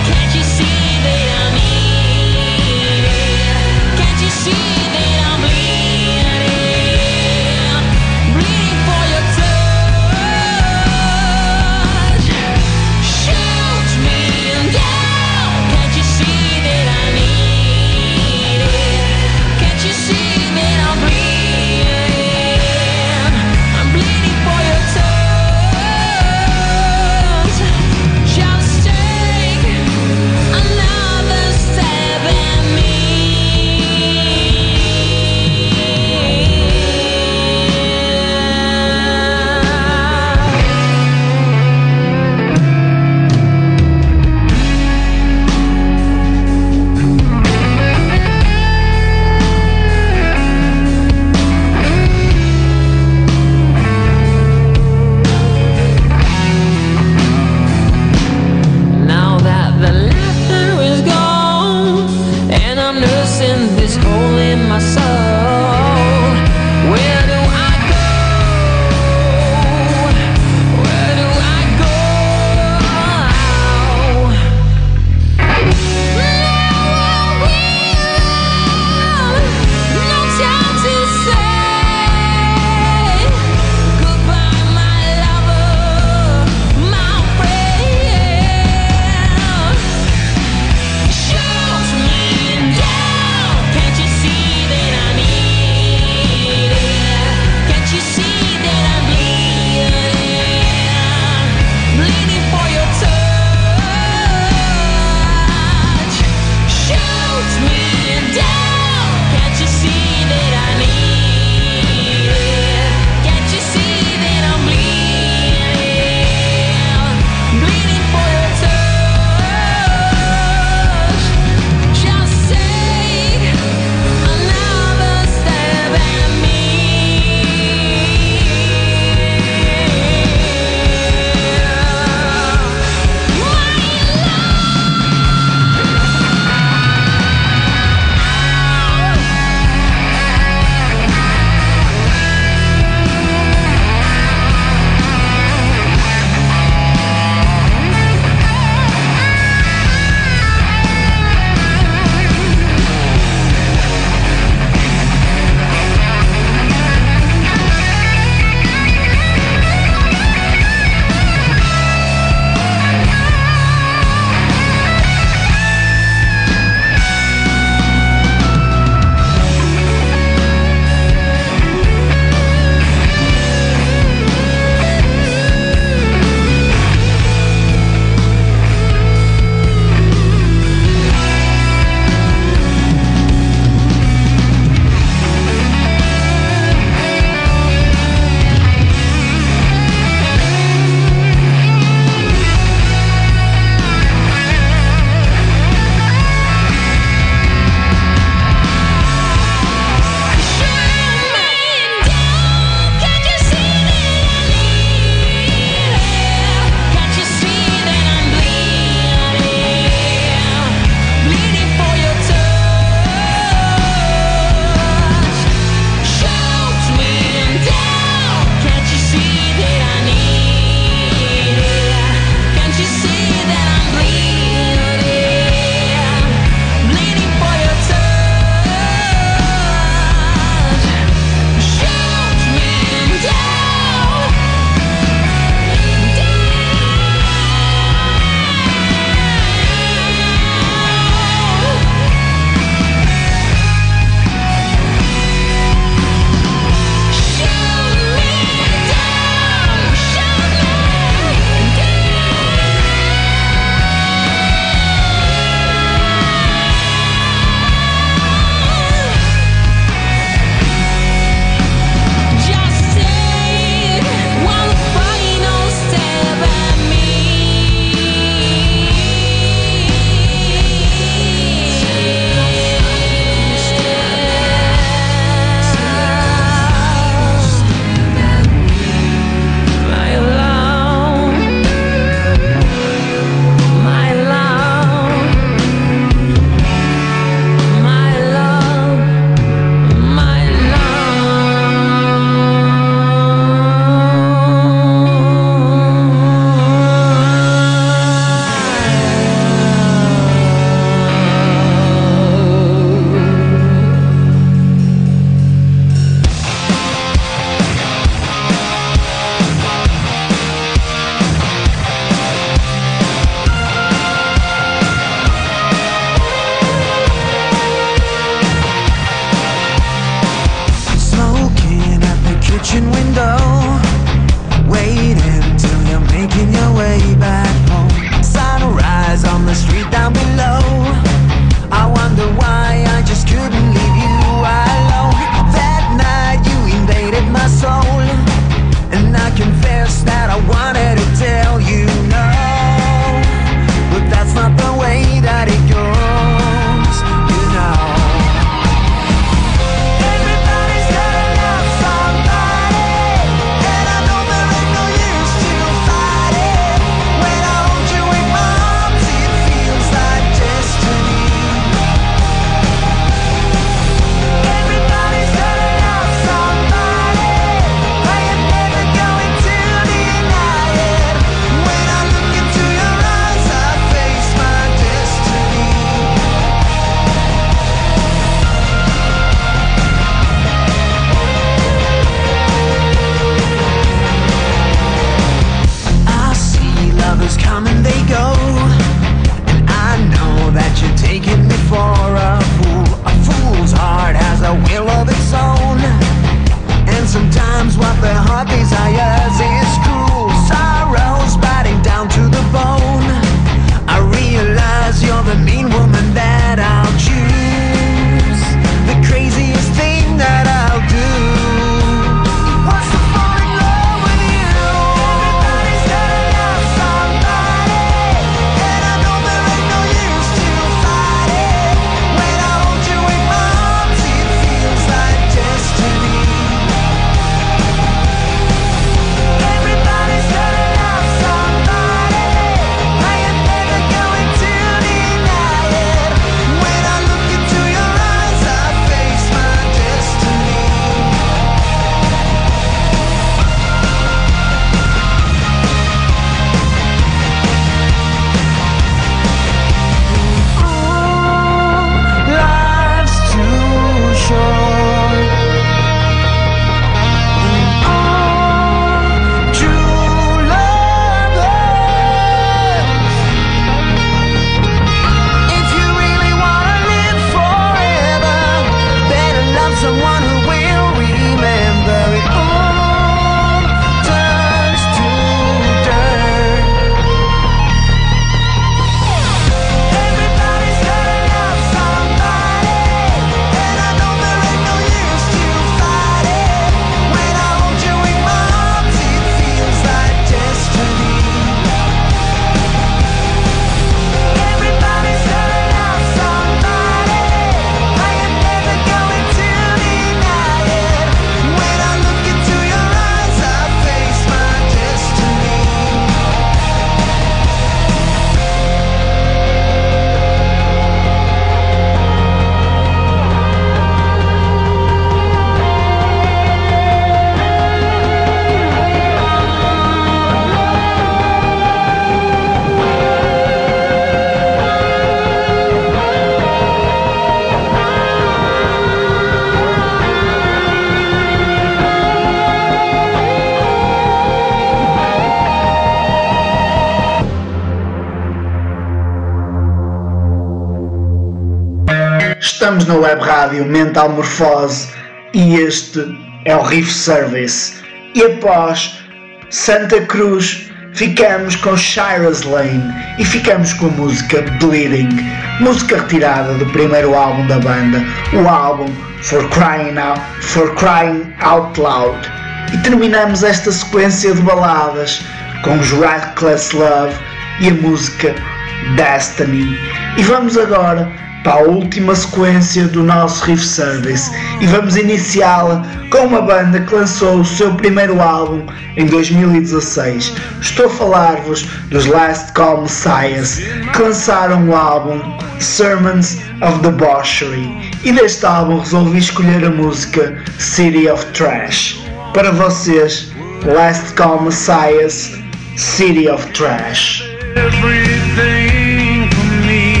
estamos na web rádio Mental Morfose e este é o Riff Service. E após Santa Cruz ficamos com Shira's Lane e ficamos com a música Bleeding, música retirada do primeiro álbum da banda, o álbum For Crying Out, For Crying Out Loud. E terminamos esta sequência de baladas com os Reckless Love e a música Destiny. E vamos agora para a última sequência do nosso Riff Service e vamos iniciá-la com uma banda que lançou o seu primeiro álbum em dois mil e dezasseis. Estou a falar-vos dos Last Call Messiahs, que lançaram o álbum Sermons of Debauchery, e deste álbum resolvi escolher a música City of Trash. Para vocês, Last Call Messiahs, City of Trash. Everything for me.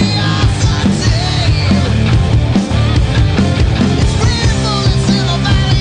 It's painful, it's in the valley.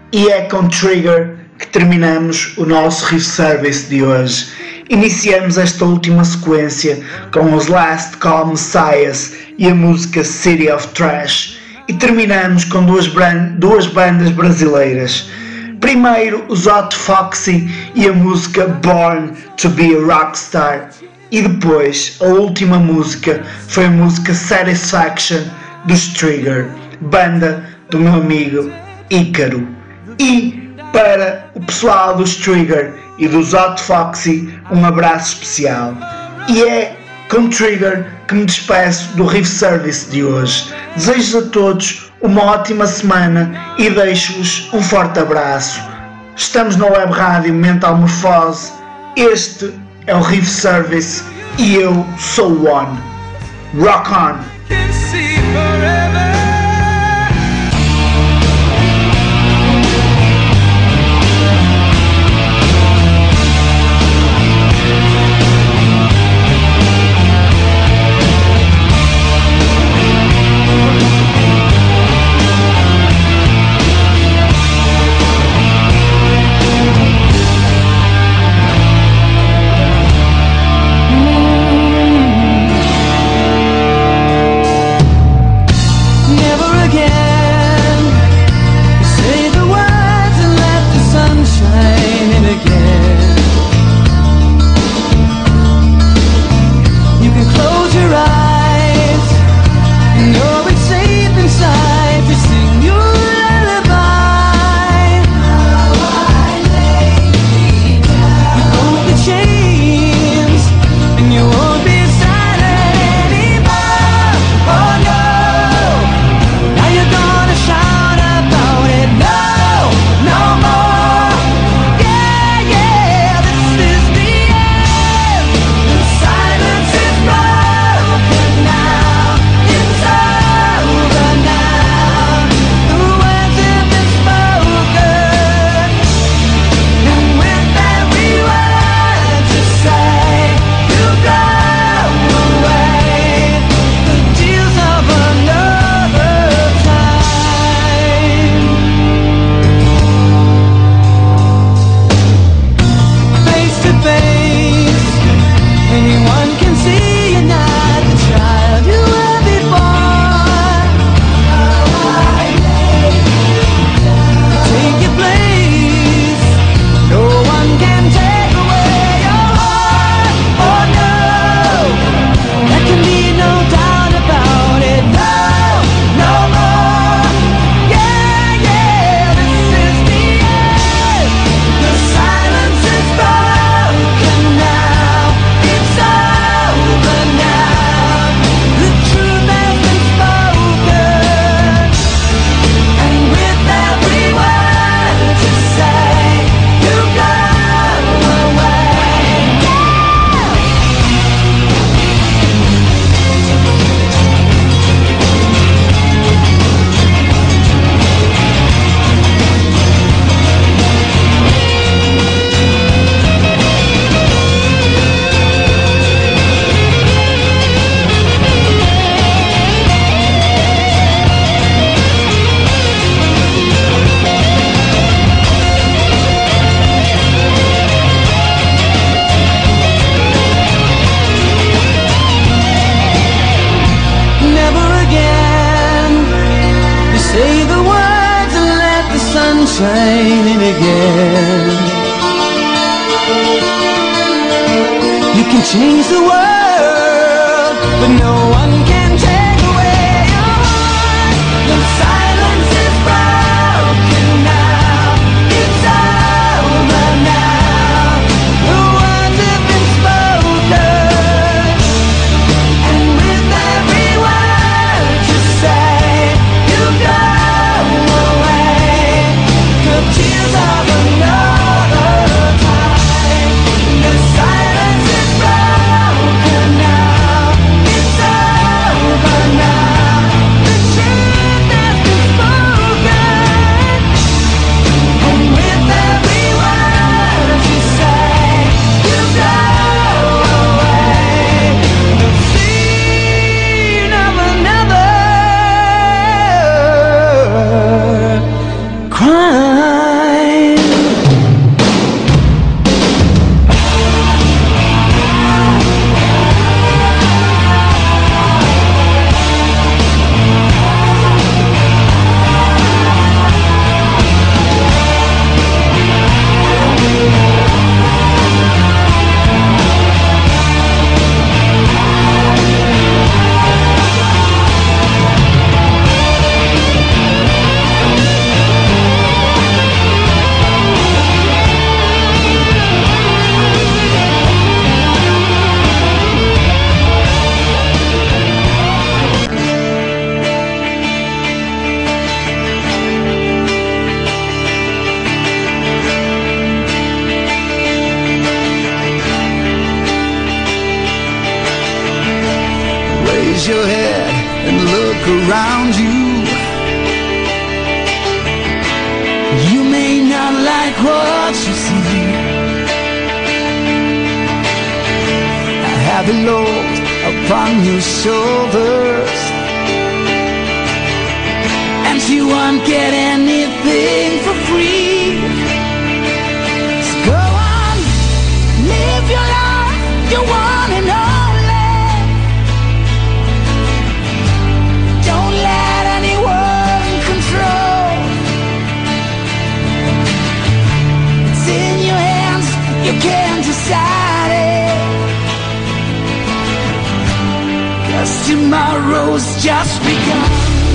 E é com Trigger que terminamos o nosso Riff Service de hoje. Iniciamos esta última sequência com os Last Call Messiahs e a música City of Trash. E terminamos com duas, brand, duas bandas brasileiras. Primeiro os Hot Foxy e a música Born to be a Rockstar. E depois a última música foi a música Satisfaction dos Trigger, banda do meu amigo Ícaro. E para o pessoal dos Trigger e dos Hot Foxy, um abraço especial. E é com Trigger que me despeço do Riff Service de hoje. Desejo a todos uma ótima semana e deixo-vos um forte abraço. Estamos na web rádio Mental Morfose. Este é o Riff Service e eu sou o One. Rock on! shining again. You can change the world, but no one can take away your heart. The silence is broken now. It's over now. The words have been spoken, and with every word you say, you go away. The tears of another time. The silence is broken now. It's over. around you. You may not like what you see. A heavy load upon your shoulders, and you won't get anything for free. So go on, live your life, your one and only. Don't let anyone control. It's in your hands, you can't decide it. 'Cause tomorrow's just begun.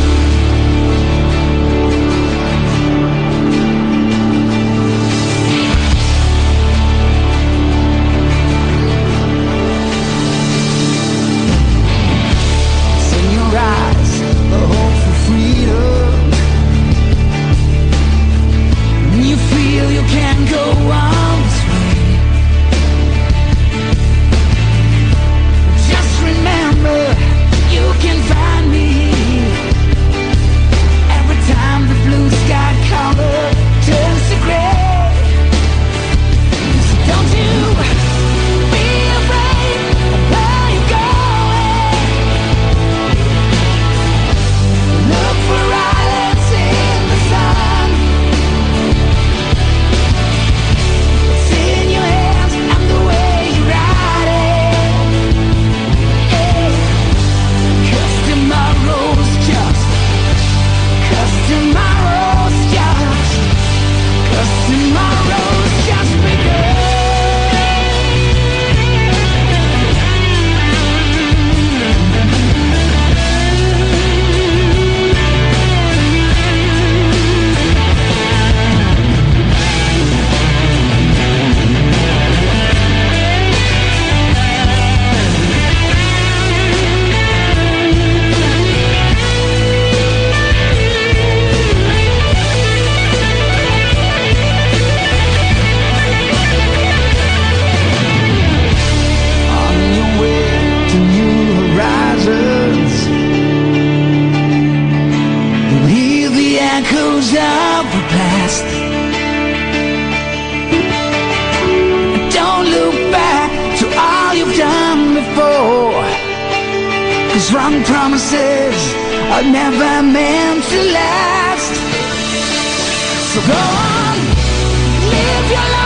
Wrong promises are never meant to last. So go on, live your life.